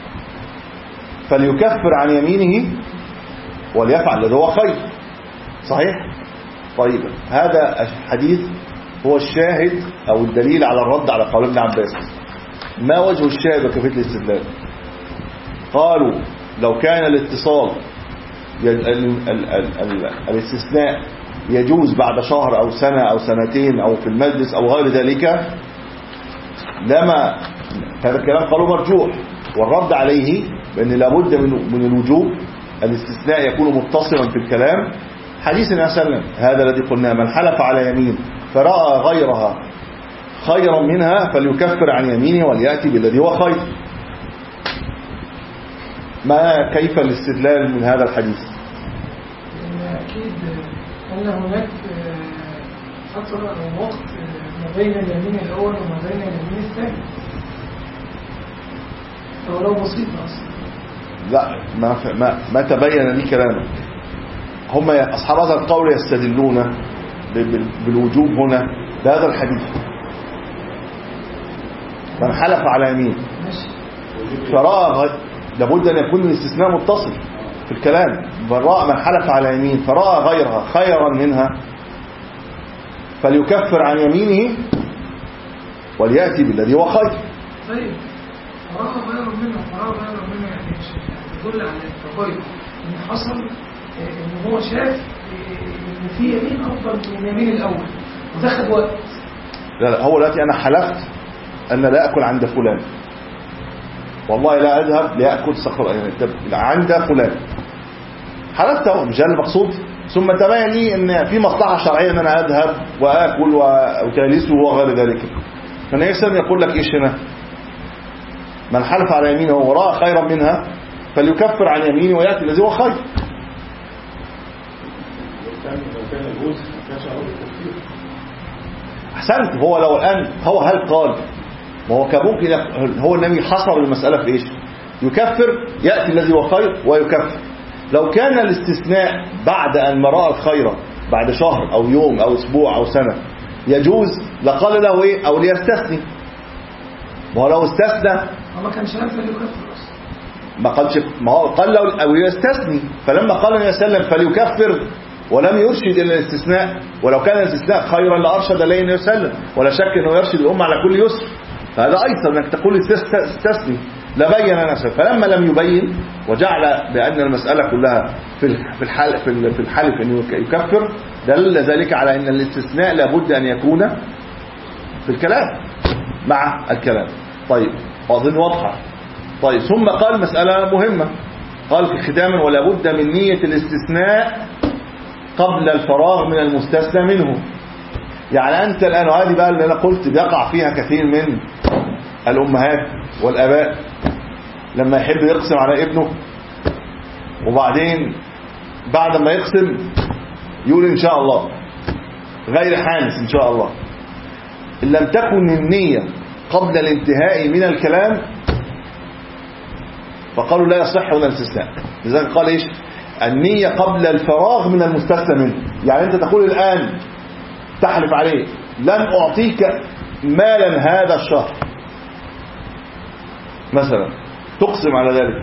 فليكفر عن يمينه وليفعل الذي هو خير. صحيح؟ طيب هذا الحديث هو الشاهد أو الدليل على الرد على قول ابن عباس. ما وجه الشاهد وكيفية الاستدلال؟ قالوا لو كان الاتصال ال ال ال ال الاستثناء يجوز بعد شهر أو سنة أو سنتين أو في المجلس أو غير ذلك لما هذا الكلام قالوا مرجوح، والرد عليه بأن لابد من من الوجوب الاستثناء يكون متصلا في الكلام حديث النبي صلى الله عليه وسلم هذا الذي قلناه: من حلف على يمين فرأى غيرها خيرا منها فليكفر عن يمينه وليأتي بالذي هو خير. ما كيف الاستدلال من هذا الحديث؟ أكيد أن هناك فترة أو وقت ما بين اليمين الأول وما بين اليمين الثاني، ولو بسيطة أصلا. لا ما ما ما تبين لي كلامه. هم أصحاب هذا القول يستدلون بالوجوب هنا بهذا الحديث: من حلف على يمين فرأى، لابد أن يكون الاستثناء متصل في الكلام. من حلف على يمين فرأى غيرها خيرا منها فليكفر عن يمينه وليأتي بالذي هو خير. طيب فرأى غيرا منها فرأى غيرا منها يعني يدل على التغير إن حصل إن هو شاف إن في يمين أفضل من اليمين الأول وده خد وقت. لا لا، هو دلوقتي أنا حلفت أن لا أكل عند فلان، والله لا أذهب لأكل صخر عند فلان، حلفت أهو، مش ده المقصود. ثم تبين لي أن في مصلحة شرعية أن أنا أذهب وأكل وأجالسه وغير ذلك، فالنبي صلى الله عليه وسلم يقول لك إيش هنا؟ من حلف على يمينه ورأى خيرا منها فليكفر عن يمينه ويأتي الذي هو خير. أحسنت. هو لو الآن هو هل قال ما هو كممكن هو النبي حصر المسألة في إيش؟ يكفر يأتي الذي هو خير ويكفر. لو كان الاستثناء بعد أن رأى الخير بعد شهر أو يوم أو أسبوع أو سنة يجوز لقال له إيه؟ أو ليستثني. ما هو لو استثنى ما كانش عارف يكفر أصلا، ما قالش، ما هو قال له أو ليستثني. فلما قال النبي صلى الله عليه وسلم فليكفر ولم يرشد إلى الاستثناء، ولو كان الاستثناء خيرا لأرشد إليه النبي صلى الله عليه وسلم، ولا شك أنه يرشد الأمة على كل يسر، فهذا أيسر أنك تقول استثني. لبين نفسه، فلما لم يبين وجعل بأن المسألة كلها في الحال في الحلف أنه يكفر، دل ذلك على أن الاستثناء لابد أن يكون في الكلام مع الكلام. طيب أظن واضحة. طيب ثم قال مسألة مهمة، قال في ختاما: ولا بد من نية الاستثناء قبل الفراغ من المستثنى منه. يعني أنت الآن، وهذه بقى اللي أنا قلت بيقع فيها كثير من الأمهات والآباء، لما يحب يقسم على ابنه وبعدين بعد ما يقسم يقول إن شاء الله غير حانس إن شاء الله. إن لم تكن النية قبل الانتهاء من الكلام فقالوا لا يصح هنا الاستثناء. لذلك قال إيش؟ النية قبل الفراغ من المستثنى منه. يعني أنت تقول الآن تحلف عليه: لن أعطيك مالا هذا الشهر مثلا، تقسم على ذلك.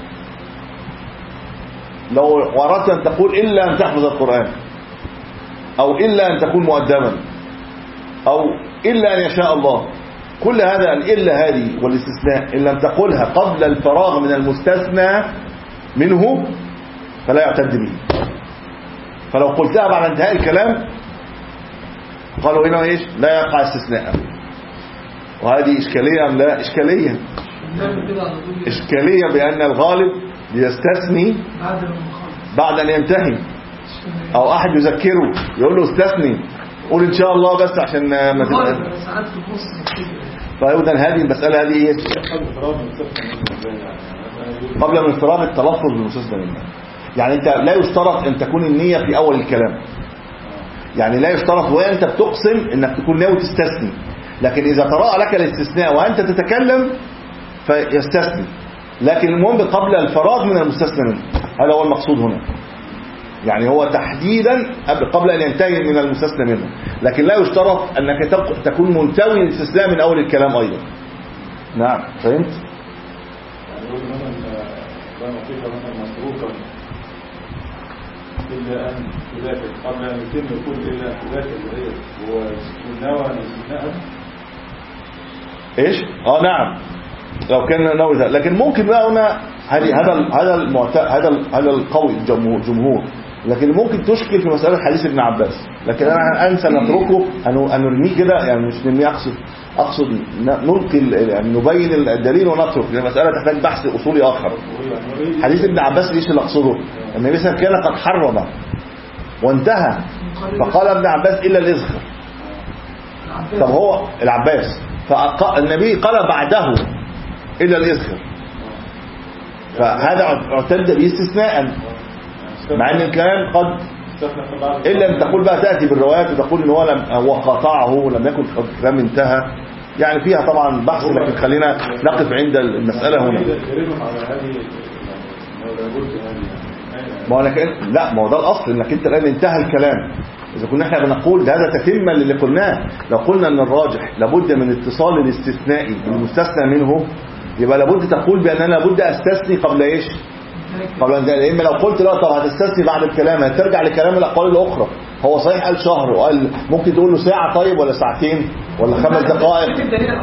لو أردت أن تقول إلا أن تحفظ القرآن، أو إلا أن تكون مؤدبا، أو إلا أن يشاء الله، كل هذا الإلا هذه والاستثناء إن لم تقولها قبل الفراغ من المستثنى منه فلا يعتد به. فلو قلتها بعد انتهاء الكلام قالوا هنا إيش؟ لا يقع استثناء. وهذه إشكالية أم لا؟ إشكالية. إشكالية بأن الغالب يستثني بعد أن ينتهي، أو أحد يذكره يقول له استثني، قول إن شاء الله بس عشان ما تبقى. فأيضا هذه المسألة هذه إيه؟ قبل من فراغ التلفظ بالمستثنى منه. يعني أنت لا يشترط أن تكون النية في أول الكلام، يعني لا يشترط وأنت بتقسم أنك تكون ناوي تستثني، لكن إذا تراءى لك الاستثناء وأنت تتكلم فيستثني، لكن المهم قبل الفراغ من المستثنى منه. هذا هو المقصود هنا، يعني هو تحديدا قبل أن ينتهي من المستثنى منه، لكن لا يشترط أنك تكون منتوي الاستثناء من أول الكلام أيضا. نعم فهمت. يعني يقول مثلا كان وقيت مثلا مسروقا إلا أن تذاكر قبل أن يتم كل إلا أن تذاكر الغير والنوى أن يستثناء إيش؟ آه نعم لو كان نوى ذلك. لكن ممكن بقى هنا هذا هذا المعت... هذا هذا القوي الجمهور جمهور. لكن ممكن تشكل في مسألة حديث ابن عباس. لكن أنا أنسى نتركه أن نرميه كده يعني مش نرميه أقصد أقصد ننقل يعني نبين الدليل ونترك لأن المسألة تحتاج بحث أصولي آخر. حديث ابن عباس ليش اللي أقصده؟ النبي صلى الله عليه وسلم كان قد حرم وانتهى فقال ابن عباس إلا الإزخر. طب هو العباس فالنبي قال بعده إلا الإزخر فهذا اعتد به استثناء مع ان الكلام قد الا ان تقول بقى تاتي بالروايات وتقول ان هو لم هو قاطعه ولم يكن الكلام انتهى يعني فيها طبعا بحث. لكن خلينا نقف عند المساله هنا. ما هو لكن لا ما هو ده الاصل انك انت الان انتهى الكلام. اذا كنا احنا بنقول ده هذا تتمه للي قلناه. لو قلنا ان الراجح لابد من اتصال الاستثنائي بالمستثنى منه يبقى لابد تقول بان انا لابد استثني قبل ايش؟ قبل ان اما لو قلت لا طب هتستثني بعد الكلام هترجع لكلام الاقوال الاخرى. هو صحيح قال شهر وقال ممكن تقول له ساعه طيب ولا ساعتين ولا خمس دقائق.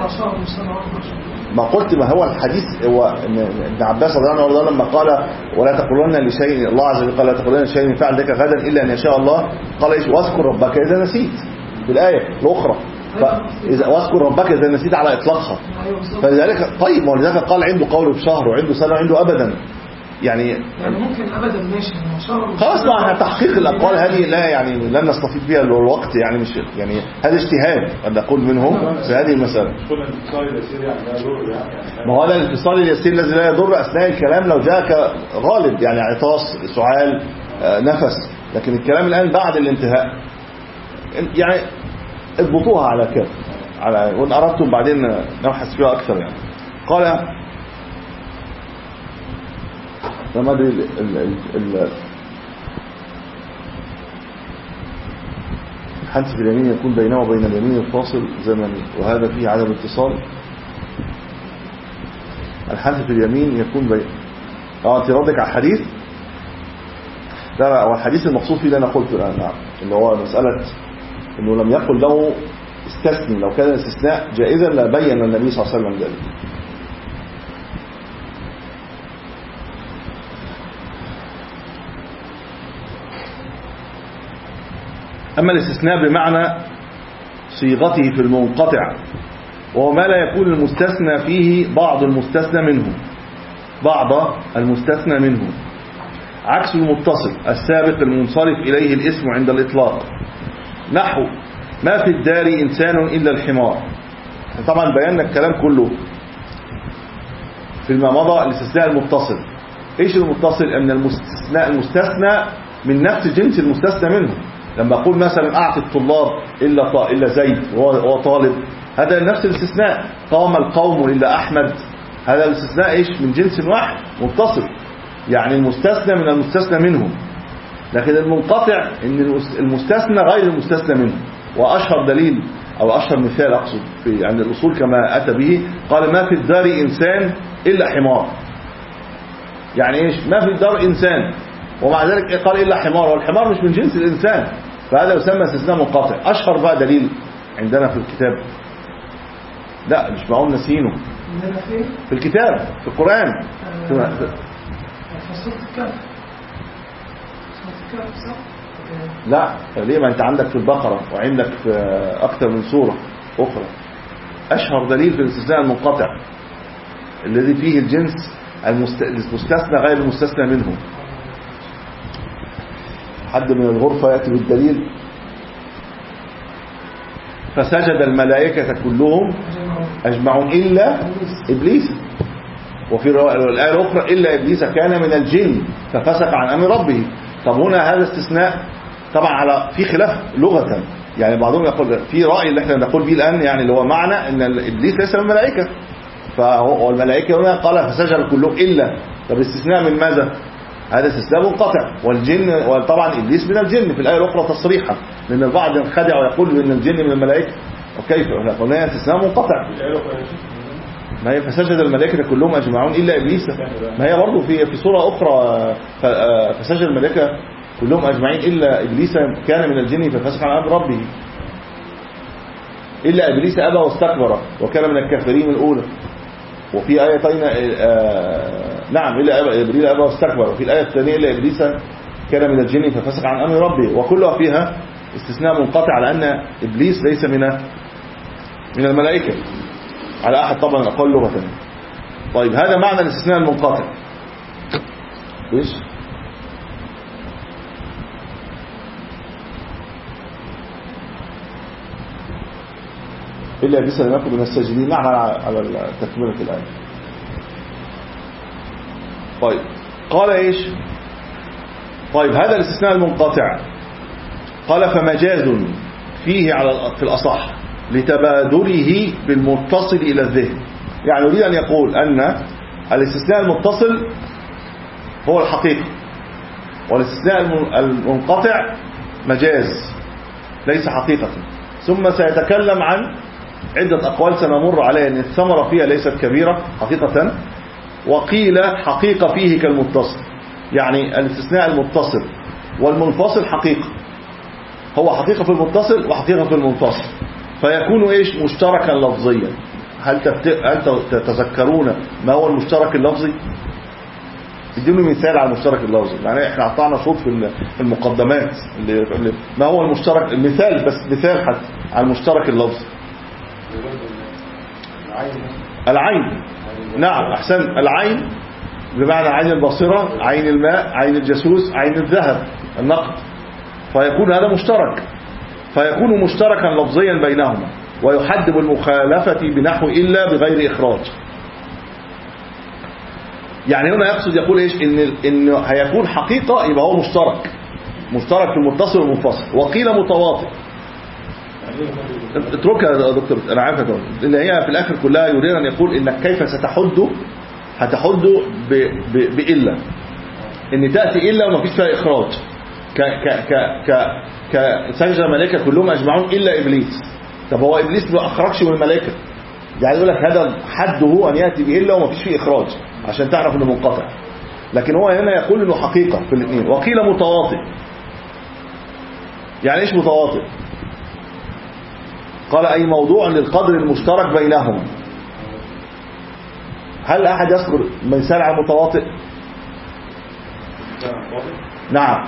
ما قلت ما هو الحديث هو ابن عباس رضي الله عنه لما قال ولا تقولن لشيء الله عز وجل قال لا تقولن لشيء فعل ذلك غدا الا ان يشاء الله قال ايش واذكر ربك اذا نسيت في الايه الاخرى. فاذا واذكر ربك اذا نسيت على اطلاقها. فلذلك طيب ما لذلك قال عنده قول بشهر وعنده سنه وعنده ابدا يعني يعني ممكن ابدا ماشي خلاص. ما احنا تحقيق الاقوال هذه لا يعني لن نستفيد بها الوقت يعني مش يعني هذا اجتهاد قد اقول منهم في هذه المساله. ما هو الانفصال اليسير الذي لا يضر اثناء الكلام لو جاءك غالب يعني عطاس سعال نفس. لكن الكلام الان بعد الانتهاء يعني اضبطوها على كده على وان اردتم بعدين نبحث فيها اكثر يعني. قال فما ادري الحنث في اليمين يكون بينه وبين اليمين الفاصل زمني وهذا فيه عدم اتصال. الحنث في اليمين يكون بين اه انت ردك على الحديث. لا لا هو الحديث المقصود فيه اللي انا قلته الان نعم اللي هو مساله انه لم يقل له استثني. لو كان الاستثناء جائزا لبين النبي صلى الله عليه وسلم ذلك. أما الاستثناء بمعنى صيغته في المنقطع وهو ما لا يكون المستثنى فيه بعض المستثنى منه بعض المستثنى منه عكس المتصل السابق المنصرف إليه الاسم عند الإطلاق نحو ما في الدار إنسان إلا الحمار. طبعا بينا الكلام كله فيما مضى. الاستثناء المتصل إيش المتصل؟ أن المستثنى المستثنى من نفس جنس المستثنى منه. لما أقول مثلا أعطي الطلاب إلا إلا زيد وهو طالب هذا نفس الاستثناء. قام القوم إلا أحمد هذا الاستثناء إيش من جنس واحد متصل يعني المستثنى من المستثنى منه. لكن المنقطع إن المستثنى غير المستثنى منه. وأشهر دليل أو أشهر مثال أقصد في عند الأصول كما أتى به قال ما في الدار إنسان إلا حمار. يعني إيش ما في الدار إنسان ومع ذلك قال إلا حمار والحمار مش من جنس الإنسان فهذا يسمى استثناء منقطع. أشهر بقى دليل عندنا في الكتاب لا مش معقول نسينه في الكتاب في القرآن لا ليه ما أنت عندك في البقرة وعندك في أكثر من سورة أخرى. أشهر دليل في الاستثناء المنقطع الذي فيه الجنس المستثنى غير المستثنى منه. حد من الغرفة يأتي بالدليل. فسجد الملائكة كلهم أجمعون إلا إبليس. وفي الآية الأخرى إلا إبليس كان من الجن ففسق عن أمر ربه. طب هنا هذا استثناء طبعا على في خلاف لغة يعني بعضهم يقول في رأي اللي احنا نقول به الآن يعني اللي هو معنى أن إبليس ليس من الملائكة فهو الملائكة هنا قال فسجد كلهم إلا. طب استثناء من ماذا؟ هذا استثناء منقطع. والجن وطبعا إبليس من الجن في الآية الأخرى تصريحا لأن البعض ينخدع ويقول إن الجن من الملائكة وكيف قلنا استثناء منقطع ما هي فسجد الملائكة كلهم أجمعون إلا إبليس. ما هي برضه في في سورة أخرى فسجد الملائكة كلهم أجمعين إلا إبليس كان من الجن ففسق عن أمر ربه. إلا إبليس أبى واستكبر وكان من الكافرين الأولى. وفي آيتين آه نعم إلا إبليس أبى واستكبر، وفي الآية الثانية إلا إبليس كان من الجن ففسق عن أمر ربه، وكلها فيها استثناء منقطع على أن إبليس ليس من من الملائكة على أحد طبعا أقل لغة. طيب هذا معنى الاستثناء المنقطع. إيش؟ إلا إبليس لم يكن من الساجدين. نعم على تكملة الآية. طيب قال إيش؟ طيب هذا الاستثناء المنقطع قال فمجاز فيه على في الأصح لتبادله بالمتصل إلى الذهن. يعني يريد أن يقول أن الاستثناء المتصل هو الحقيقة، والاستثناء المنقطع مجاز ليس حقيقة. ثم سيتكلم عن عدة أقوال سنمر عليها أن الثمرة فيها ليست كبيرة حقيقة، وقيل حقيقة فيه كالمتصل. يعني الاستثناء المتصل والمنفصل حقيقة، هو حقيقة في المتصل وحقيقة في المنفصل، فيكون إيش؟ مشتركا لفظيا. هل هل تتذكرون ما هو المشترك اللفظي؟ اديني مثال على المشترك اللفظي. يعني احنا قطعنا شوط في المقدمات اللي ما هو المشترك، المثال بس مثال حتى على المشترك اللفظي. العين. نعم أحسن. العين بمعنى عين البصيرة، عين الماء، عين الجاسوس، عين الذهب، النقد. فيكون هذا مشترك، فيكون مشتركا لفظيا بينهما، ويحد بالمخالفة بنحو إلا بغير إخراج. يعني هنا يقصد يقول إيش؟ إن إنه هيكون حقيقة يبقى هو مشترك، مشترك في المتصل والمنفصل. وقيل متواطئ. اتركها يا دكتور أنا عارفة دكتور. اللي هي في الآخر كلها يريد أن يقول إنك كيف ستحد هتحد بإلا، إن تأتي إلا وما فيش فيها إخراج. ك ك ك ك كسجد الملائكة كلهم أجمعون إلا إبليس. طب هو إبليس ما أخرجش من الملائكة، يعني يقول لك هذا حده أن يأتي بإلا وما فيش فيه إخراج عشان تعرف إنه منقطع. لكن هو هنا يقول إنه حقيقة في الاثنين. وقيل متواطئ. يعني إيش متواطئ؟ قال أي موضوع للقدر المشترك بينهما. هل أحد يذكر مثال على متواطئ؟ نعم.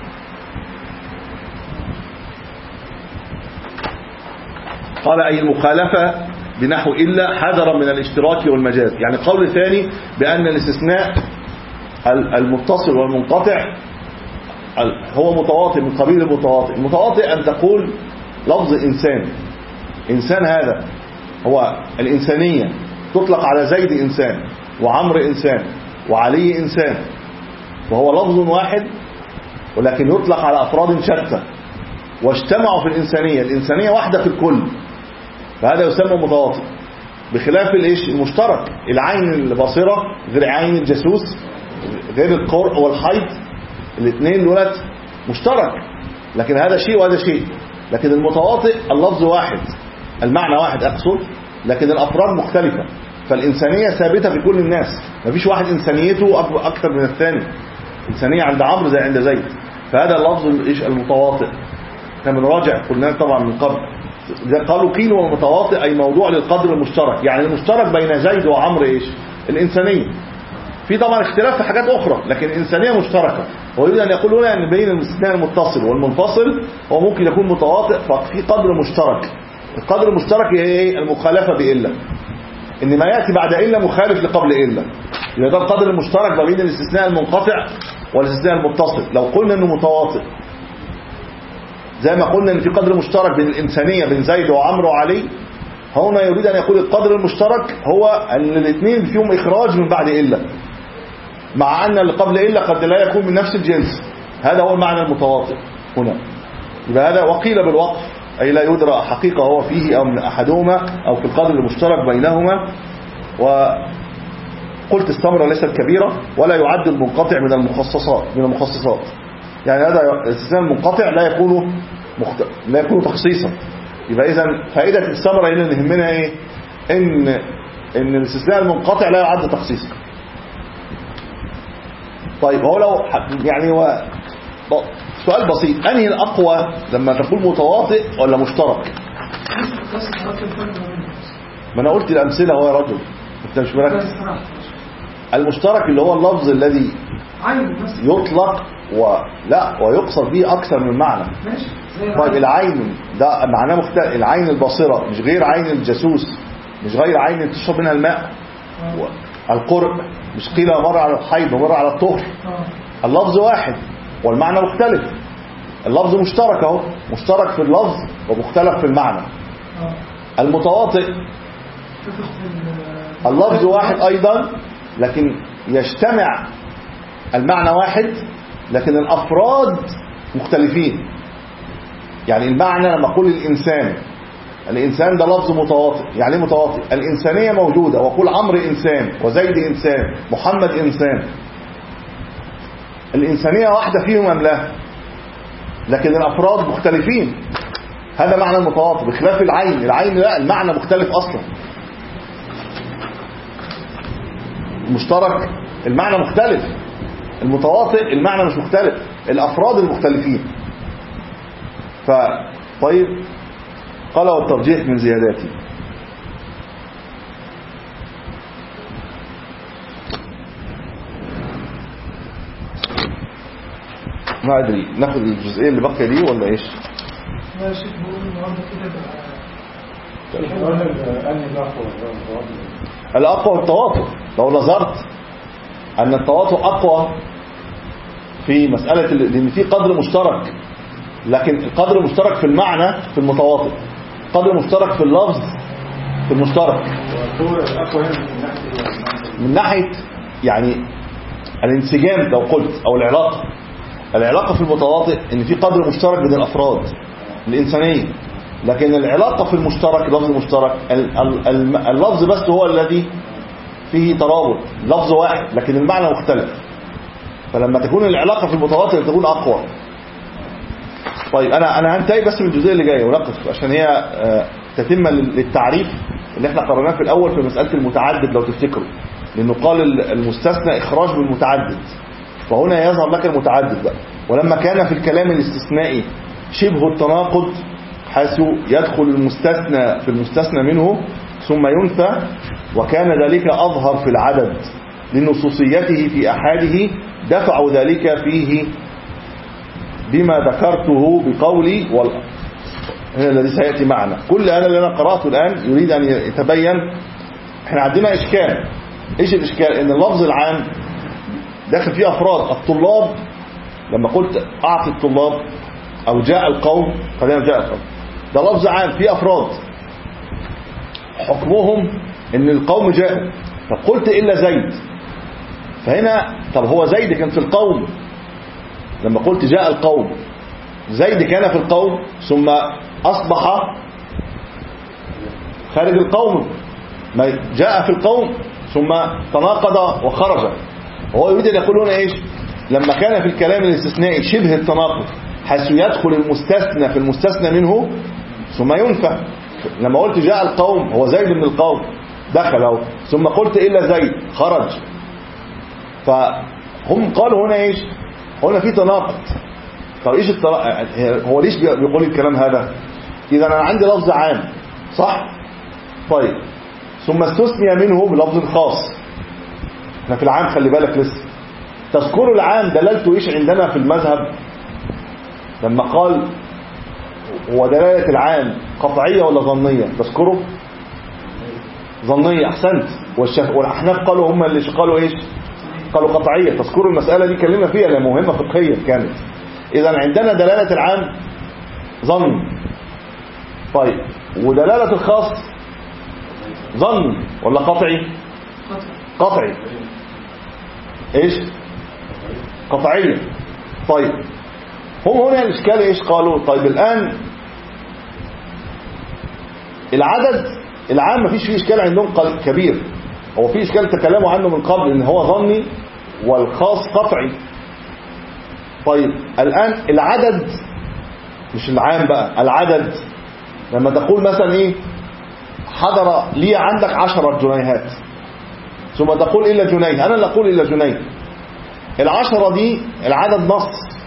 قال أي المخالفة بنحو إلا حذرا من الاشتراك والمجاز. يعني قول ثاني بأن الاستثناء المتصل والمنقطع هو متواطئ من قبيل المتواطئ. المتواطئ أن تقول لفظ إنسان، إنسان هذا هو الإنسانية، تطلق على زيد إنسان وعمر إنسان وعلي إنسان، وهو لفظ واحد ولكن يطلق على أفراد شتى واجتمعوا في الإنسانية. الإنسانية واحدة في الكل، فهذا يسمى متواطئ. بخلاف الإيش؟ المشترك. العين البصيرة غير عين الجاسوس غير القرء والحيض، الاثنين دولت مشترك، لكن هذا شيء وهذا شيء. لكن المتواطئ اللفظ واحد، المعنى واحد أقصد، لكن الأفراد مختلفة. فالإنسانية ثابتة في كل الناس، مفيش واحد إنسانيته أكثر من الثاني. إنسانية عند عمرو زي عند زيد. فهذا اللفظ إيش؟ المتواطئ. احنا بنراجع قلنا طبعا من قبل، قالوا قيل ومتواطئ أي موضوع للقدر المشترك. يعني المشترك بين زيد وعمرو إيش؟ الإنسانية. في طبعا اختلاف في حاجات أخرى، لكن الإنسانية مشتركة. ويريد أن يقول هنا أن بين الاستثناء المتصل والمنفصل هو ممكن يكون متواطئ ففي قدر مشترك. القدر المشترك هي المخالفة بإلا، إن ما يأتي بعد إلا مخالف لقبل إلا. يبقى ده القدر المشترك ما بين الاستثناء المنقطع والاستثناء المتصل. لو قلنا أنه متواطئ زي ما قلنا أن في قدر مشترك بين الإنسانية بين زيد وعمرو وعلي، هنا يريد أن يقول القدر المشترك هو أن الاثنين فيهم إخراج من بعد إلا، مع أن اللي قبل إلا قد لا يكون من نفس الجنس. هذا هو المعنى المتواطئ هنا. يبقى هذا وقيل بالوقف أي لا يدرى حقيقة هو فيه أو من أحدهما أو في القدر المشترك بينهما. وقلت الثمرة ليست كبيرة ولا يعد المنقطع من المخصصات من المخصصات. يعني هذا الاستثناء المنقطع لا يكون مخت... لا يكون تخصيصا. يبقى إذن فائدة الثمرة هنا اللي يهمنا إيه؟ إن ان الاستثناء المنقطع لا يعد تخصيصا. طيب هو لو يعني هو سؤال بسيط، انهي الاقوى لما تقول متواطئ ولا مشترك؟ ما انا قلت الامثله هو يا رجل انت مش مركز. المشترك اللي هو اللفظ الذي يطلق ولا ويقصد به اكثر من معنى. طيب العين ده معناه مختلف، العين الباصره مش غير عين الجاسوس، مش غير عين اللي تشرب منها الماء. القرء مش قيل مره على الحيض ومره على الطهر. اللفظ واحد والمعنى مختلف. اللفظ مشترك اهو، مشترك في اللفظ ومختلف في المعنى. المتواطئ اللفظ واحد ايضا لكن يجتمع المعنى واحد لكن الافراد مختلفين. يعني المعنى لما اقول الانسان، الانسان ده لفظ متواطئ. يعني ايه متواطئ؟ الانسانيه موجوده، واقول عمرو انسان وزيد انسان محمد انسان. الانسانيه واحده فيهم ام لا؟ لكن الافراد مختلفين. هذا معنى المتواطئ بخلاف العين. العين لا، المعنى مختلف اصلا. المشترك المعنى مختلف، المتواطئ المعنى مش مختلف، الافراد المختلفين. ف طيب قال والترجيح من زياداته. ما ادري ناخد الجزئيه اللي باقيه دي ولا ايش؟ يا شيخ بقول النهارده كده بقى الاقوى التواطؤ. لو نظرت ان التواطؤ اقوى في مساله لان في قدر مشترك، لكن القدر المشترك في المعنى في المتواطئ، قدر مشترك في اللفظ في المشترك. من ناحيه يعني الانسجام لو قلت او العلاقه العلاقه في المتواطئ ان في قدر مشترك بين الافراد الانسانيه، لكن العلاقه في المشترك اللفظ المشترك اللفظ بس هو الذي فيه ترابط، لفظ واحد لكن المعنى مختلف. فلما تكون العلاقه في المتواطئ تكون اقوى. طيب انا انا هنتهي بس من الجزئيه اللي جايه ونقف عشان هي تتمه للتعريف اللي احنا قررناه في الاول في مساله المتعدد لو تفتكروا، لانه قال المستثنى اخراج بالمتعدد، فهنا يظهر لك المتعدد بقى. ولما كان في الكلام الاستثنائي شبه التناقض حيث يدخل المستثنى في المستثنى منه ثم ينفى، وكان ذلك أظهر في العدد لنصوصيته في أحاده، دفع ذلك فيه بما ذكرته بقولي وال... هنا الذي سيأتي معنا. كل هذا اللي أنا قرأته الآن يريد أن يتبين. احنا عندنا إشكال. إيش الإشكال؟ إن اللفظ العام داخل فيه أفراد. الطلاب لما قلت أعطي الطلاب أو جاء القوم، خلينا جاء القوم، ده لفظ عام فيه أفراد حكمهم إن القوم جاءوا. طب قلت إلا زيد، فهنا طب هو زيد كان في القوم لما قلت جاء القوم، زيد كان في القوم ثم أصبح خارج القوم، ما جاء في القوم ثم تناقض وخرج. هو يريد أن يقول هنا إيش؟ لما كان في الكلام الاستثنائي شبه التناقض حيث يدخل المستثنى في المستثنى منه ثم ينفى. لما قلت جاء القوم هو زيد من القوم دخل اهو، ثم قلت إلا زيد خرج. فهم قالوا هنا إيش؟ هنا في تناقض. طب إيش التناقض؟ هو ليش بيقول الكلام هذا؟ إذا أنا عندي لفظ عام صح؟ طيب ثم استثني منه بلفظ خاص. احنا في العام خلي بالك لسه. تذكروا العام دلالته إيش عندنا في المذهب؟ لما قال ودلالة العام قطعية ولا ظنية؟ تذكروا؟ ظنية. أحسنت. والأحناف قالوا هم اللي قالوا إيش؟ قالوا قطعية. تذكروا المسألة دي كلمة فيها لأنها مهمة فقهية كانت. إذا عندنا دلالة العام ظن. طيب ودلالة الخاص ظن ولا قطعي؟ قطعي. إيش؟ قطعية. طيب هم هنا الإشكال إيش قالوا؟ طيب الآن العدد العام مفيش فيه إشكال عندهم كبير. هو فيه إشكال تكلموا عنه من قبل إن هو ظني والخاص قطعي. طيب الآن العدد مش العام بقى، العدد لما تقول مثلا إيه حضر لي عندك عشرة جنيهات ثم تقول إلا جنيه، أنا اللي أقول إلا جنيه، العشرة دي العدد نص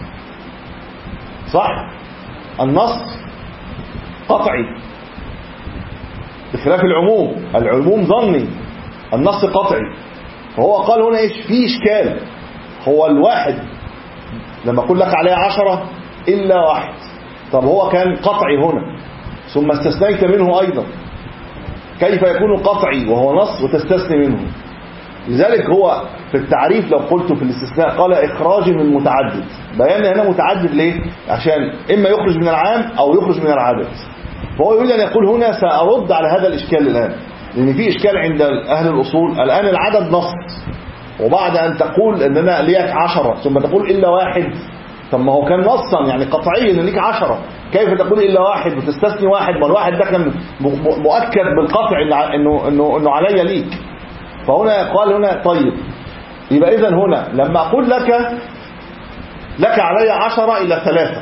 صح؟ النص قطعي بخلاف العموم، العموم ظني، النص قطعي. فهو قال هنا إيش في إشكال، هو الواحد لما أقول لك عليه عشرة إلا واحد، طب هو كان قطعي هنا ثم استثنيت منه أيضا، كيف يكون قطعي وهو نص وتستثني منه؟ لذلك هو في التعريف لو قلت في الاستثناء قال إخراج من متعدد، بيان هنا متعدد ليه؟ عشان إما يخرج من العام أو يخرج من العدد. فهو يريد أن يقول هنا سأرد على هذا الإشكال الآن، لأن في إشكال عند أهل الأصول الآن العدد نص، وبعد أن تقول أن أنا ليك عشرة ثم تقول إلا واحد، طب ما هو كان نصا يعني قطعيا أن ليك عشرة، كيف تقول إلا واحد وتستثني واحد؟ ما الواحد ده كان مؤكد بالقطع إنه, إنه, إنه علي ليك. فهنا قال هنا طيب يبقى إذن هنا لما أقول لك لك علي عشرة إلى ثلاثة،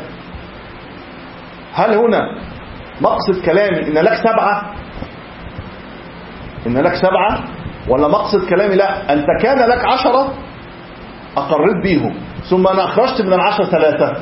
هل هنا مقصد كلامي إن لك سبعة إن لك سبعة ولا مقصد كلامي لا أنت كان لك عشرة أقررت بيهم ثم أنا أخرجت من العشرة ثلاثة؟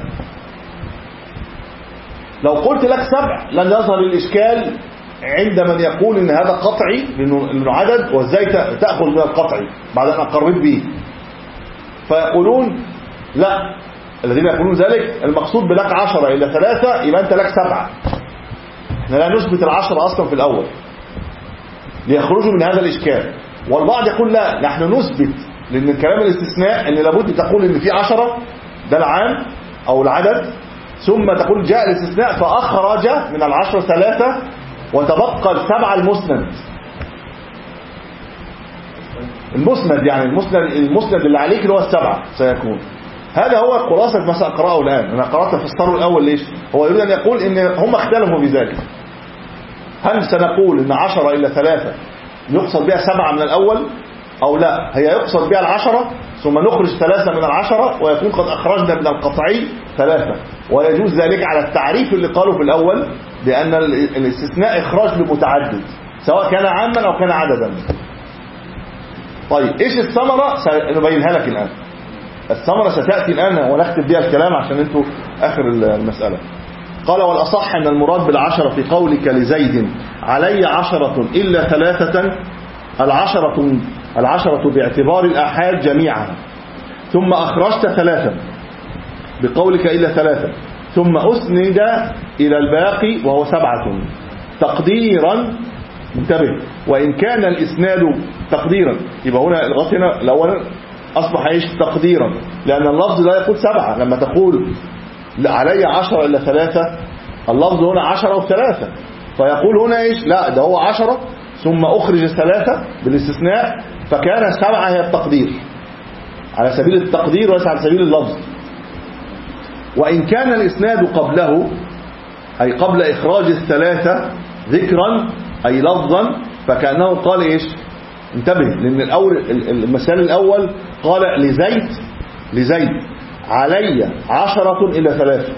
لو قلت لك سبع لن يظهر الإشكال عند من يقول إن هذا قطعي لأنه عدد، وإزاي تأخذ من القطعي بعد أن أقررت به. فيقولون لا، الذين يقولون ذلك المقصود بلك عشرة إلى ثلاثة يبقى أنت لك سبعة، احنا لا نثبت العشرة أصلا في الأول ليخرجوا من هذا الإشكال. والبعض يقول لا، نحن نثبت، لأن الكلام الاستثناء أن لابد تقول إن في عشرة ده العام أو العدد، ثم تقول جاء الاستثناء فأخرج من العشرة ثلاثة وتبقى السبعة المسند المسند يعني المسند المسند اللي عليك اللي هو السبعة سيكون. هذا هو خلاصة ما سأقرأه الآن، أنا قرأت في السطر الأول. ليش؟ هو يريد أن يقول إن هم اختلفوا في ذلك، هل سنقول إن عشرة إلى ثلاثة يقصد بها سبعة من الأول أو لا؟ هي يقصد بها العشرة ثم نخرج ثلاثة من العشرة ويكون قد أخرجنا من القطعي ثلاثة، ويجوز ذلك على التعريف اللي قالوا في الأول بأن الاستثناء إخراج لمتعدد سواء كان عاما أو كان عددا. طيب إيش الثمرة؟ سنبينها لك الآن. الثمرة ستأتي الآن ونختم بها الكلام عشان أنتوا آخر المسألة. قال والأصح أن المراد بالعشرة في قولك لزيد علي عشرة إلا ثلاثة، العشرة العشرة باعتبار الآحاد جميعا، ثم أخرجت ثلاثة بقولك إلا ثلاثة، ثم أسند إلى الباقي وهو سبعة تقديرا. انتبه، وإن كان الإسناد تقديرا، يبقى هنا الغط هنا الأول أصبح إيش؟ تقديرا، لأن اللفظ لا يقول سبعة. لما تقول علي عشرة إلا ثلاثة اللفظ هنا عشرة وثلاثة، فيقول هنا إيش؟ لا، ده هو عشرة ثم أخرج الثلاثة بالاستثناء، فكان سبعة هي التقدير على سبيل التقدير وليس على سبيل اللفظ. وإن كان الإسناد قبله أي قبل إخراج الثلاثة ذكرا أي لفظا، فكأنه قال إيش؟ انتبه، لأن الأول المثال الأول قال لزيد لزيد علي عشرة إلى ثلاثة.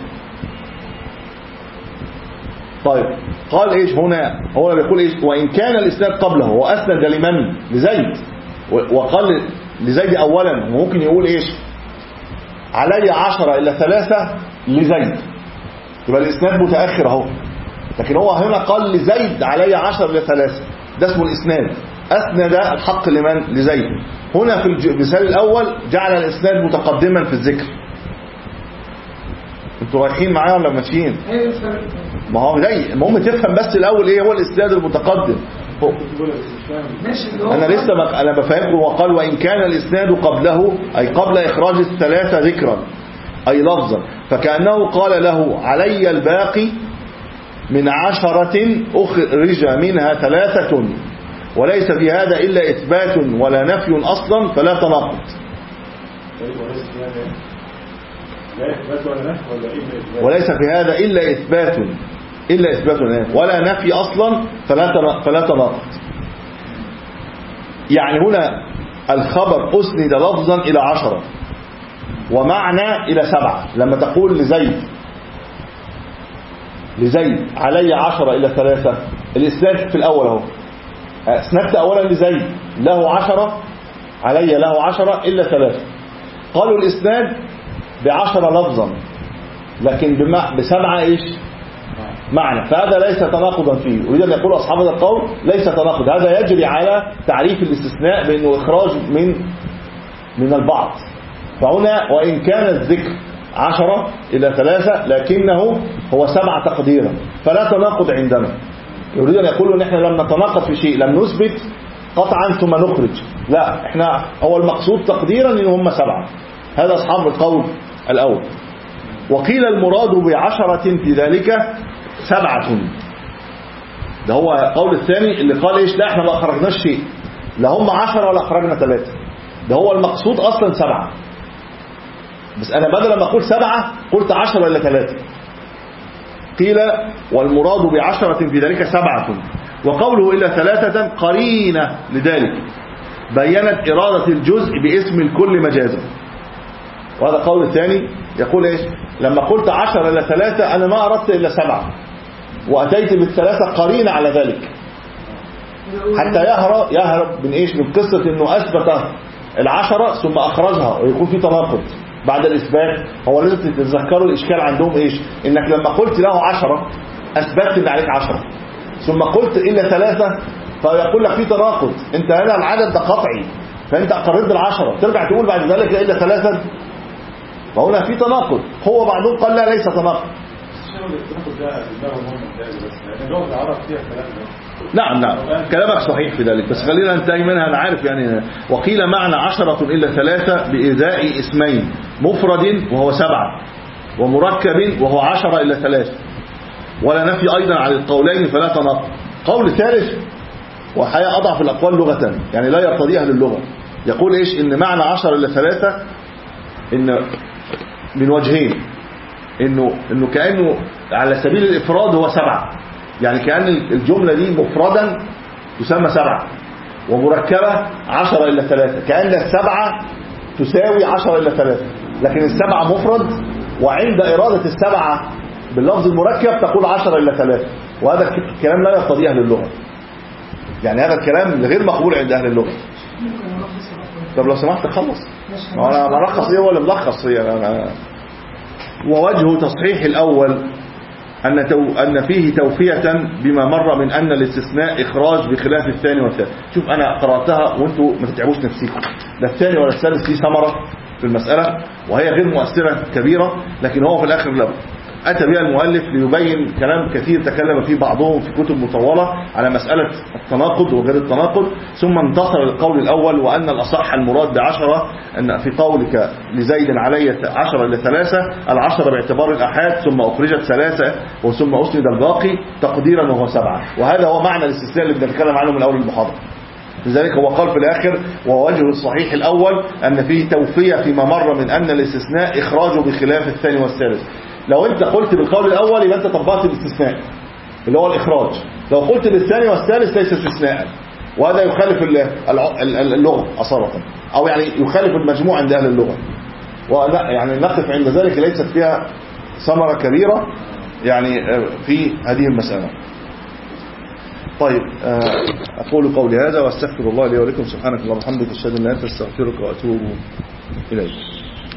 طيب قال إيش هنا؟ هو بيقول إيش؟ وإن كان الإسناد قبله، وأسند لمن؟ لزيد، وقال لزيد أولا، وممكن يقول إيش؟ علي عشرة إلى ثلاثة لزيد، يبقى الإسناد متأخر أهو. لكن هو هنا قال لزيد علي عشرة إلى ثلاثة، ده اسمه الإسناد، أسند الحق لمن؟ لزيد. هنا في المثال الأول جعل الإسناد متقدما في الذكر. انتوا رايحين معايا ولا ماشيين؟ ما هو جاي، المهم تفهم بس الأول إيه هو الإسناد المتقدم. أنا لسه بق... أنا بفهمكم. وقال وإن كان الإسناد قبله أي قبل إخراج الثلاثة ذكرا أي لفظا، فكأنه قال له علي الباقي من عشرة أخرج منها ثلاثة، وليس في هذا إلا إثبات ولا نفي أصلا فلا تناقض. وليس في هذا إلا إثبات إلا إثبات ولا نفي أصلا فلا فلا تناقض. يعني هنا الخبر أسند لفظا إلى عشرة ومعنى إلى سبعة. لما تقول لزيد لزيد علي عشرة إلى ثلاثة، الإسناد في الأول اهو، أسندت أولا لزيد له عشرة علي له عشرة إلا ثلاثة، قالوا الإسناد بعشرة لفظا لكن بسبعة إيش معنى، فهذا ليس تناقضا فيه. أريد أن يقول أصحاب هذا القول ليس تناقض، هذا يجري على تعريف الاستثناء بأنه إخراج من من البعض. فهنا وإن كان الذكر عشرة إلى ثلاثة لكنه هو سبعة تقديرا، فلا تناقض عندنا. يريد أن يقولوا أن احنا لم نتناقض في شيء، لم نثبت قطعا ثم نخرج، لا، احنا هو المقصود تقديرا ان هم سبعة. هذا أصحاب القول الأول. وقيل المراد بعشرة في ذلك سبعة، ده هو القول الثاني اللي قال ايش، لا احنا ما أخرجناش شيء، لا هم عشرة ولا أخرجنا ثلاثة، ده هو المقصود أصلا سبعة، بس أنا بدل ما أقول سبعة قلت عشرة إلى ثلاثة. قيل والمراد بعشرة في ذلك سبعة، وقوله إلى ثلاثة قرينة لذلك بيّنت إرادة الجزء باسم الكل مجازا. وهذا قول الثاني يقول إيش، لما قلت عشرة إلى ثلاثة أنا ما أردت إلا سبعة، وأتيت بالثلاثة قرينة على ذلك حتى يهرب يهرب من إيش، من قصة إنه أثبت العشرة ثم أخرجها ويكون في تناقض بعد الإثبات. هو لازم تتذكروا الإشكال عندهم إيش، إنك لما قلت له عشرة أثبتت إن عليك عشرة، ثم قلت إلا ثلاثة فيقول لك في تناقض، أنت هنا العدد ده قطعي فأنت أقررت بالعشرة، ترجع تقول بعد ذلك إلا ثلاثة، فهنا في تناقض. هو بعضهم قال لا ليس تناقض. نعم نعم كلامك صحيح في ذلك، بس خلينا ننتهي منها. أنا عارف يعني. وقيل معنى عشرة إلا ثلاثة بإذاء اسمين، مفرد وهو سبعة ومركب وهو عشرة إلا ثلاثة، ولا نفي أيضا على القولين فلا تناقض. قول ثالث وحياة أضعف الأقوال لغة، يعني لا يرتضي أهل اللغة، يقول إيش، إن معنى عشرة إلا ثلاثة إن من وجهين، إنه إنه كأنه على سبيل الإفراد هو سبعة، يعني كأن الجملة دي مفردا تسمى سبعة، ومركبة عشرة إلا ثلاثة، كأن السبعة تساوي عشرة إلا ثلاثة، لكن السبعة مفرد، وعند إرادة السبعة باللفظ المركب تقول عشرة إلا ثلاثة، وهذا الكلام لا يرتضي أهل اللغة، يعني هذا الكلام غير مقبول عند أهل اللغة. طب لو سمحت خلص، أنا مرخص إيه ولا ملخص إيه؟ أنا ووجه تصحيح الأول أن تو أن فيه توفية بما مر من أن الاستثناء إخراج بخلاف الثاني والثالث. شوف أنا قرأتها وأنتوا ما تتعبوش نفسيكم، لا الثاني ولا الثالث فيه ثمرة في المسألة وهي غير مؤثرة كبيرة، لكن هو في الآخر له أتى بها المؤلف ليبين كلام كثير تكلم فيه بعضهم في كتب مطولة على مسألة التناقض وغير التناقض، ثم انتصر للقول الأول وأن الأصح المراد بعشرة أن في قولك لزيد علي عشرة إلى ثلاثة، العشرة باعتبار الأحاد ثم أخرجت ثلاثة وثم أسند الباقي تقديرا وهو سبعة، وهذا هو معنى الاستثناء اللي بنتكلم عنه من أول المحاضرة. لذلك هو قال في الآخر ووجه الصحيح الأول أن فيه توفية فيما مر من أن الاستثناء إخراجه بخلاف الثاني والثالث. لو انت قلت بالقول الاول يبقى انت طبقت الاستثناء اللي هو الاخراج، لو قلت بالثاني والثالث ليس استثناء، وهذا يخالف اللغه اصاله، او يعني يخالف المجموع عند اهل اللغه، ولا يعني نقف عند ذلك ليست فيها ثمره كبيره يعني في هذه المساله. طيب اقول قولي هذا واستغفر الله لي ولكم، سبحانك اللهم وبحمدك اشهد ان لا اله الا انت استغفرك واتوب اليك.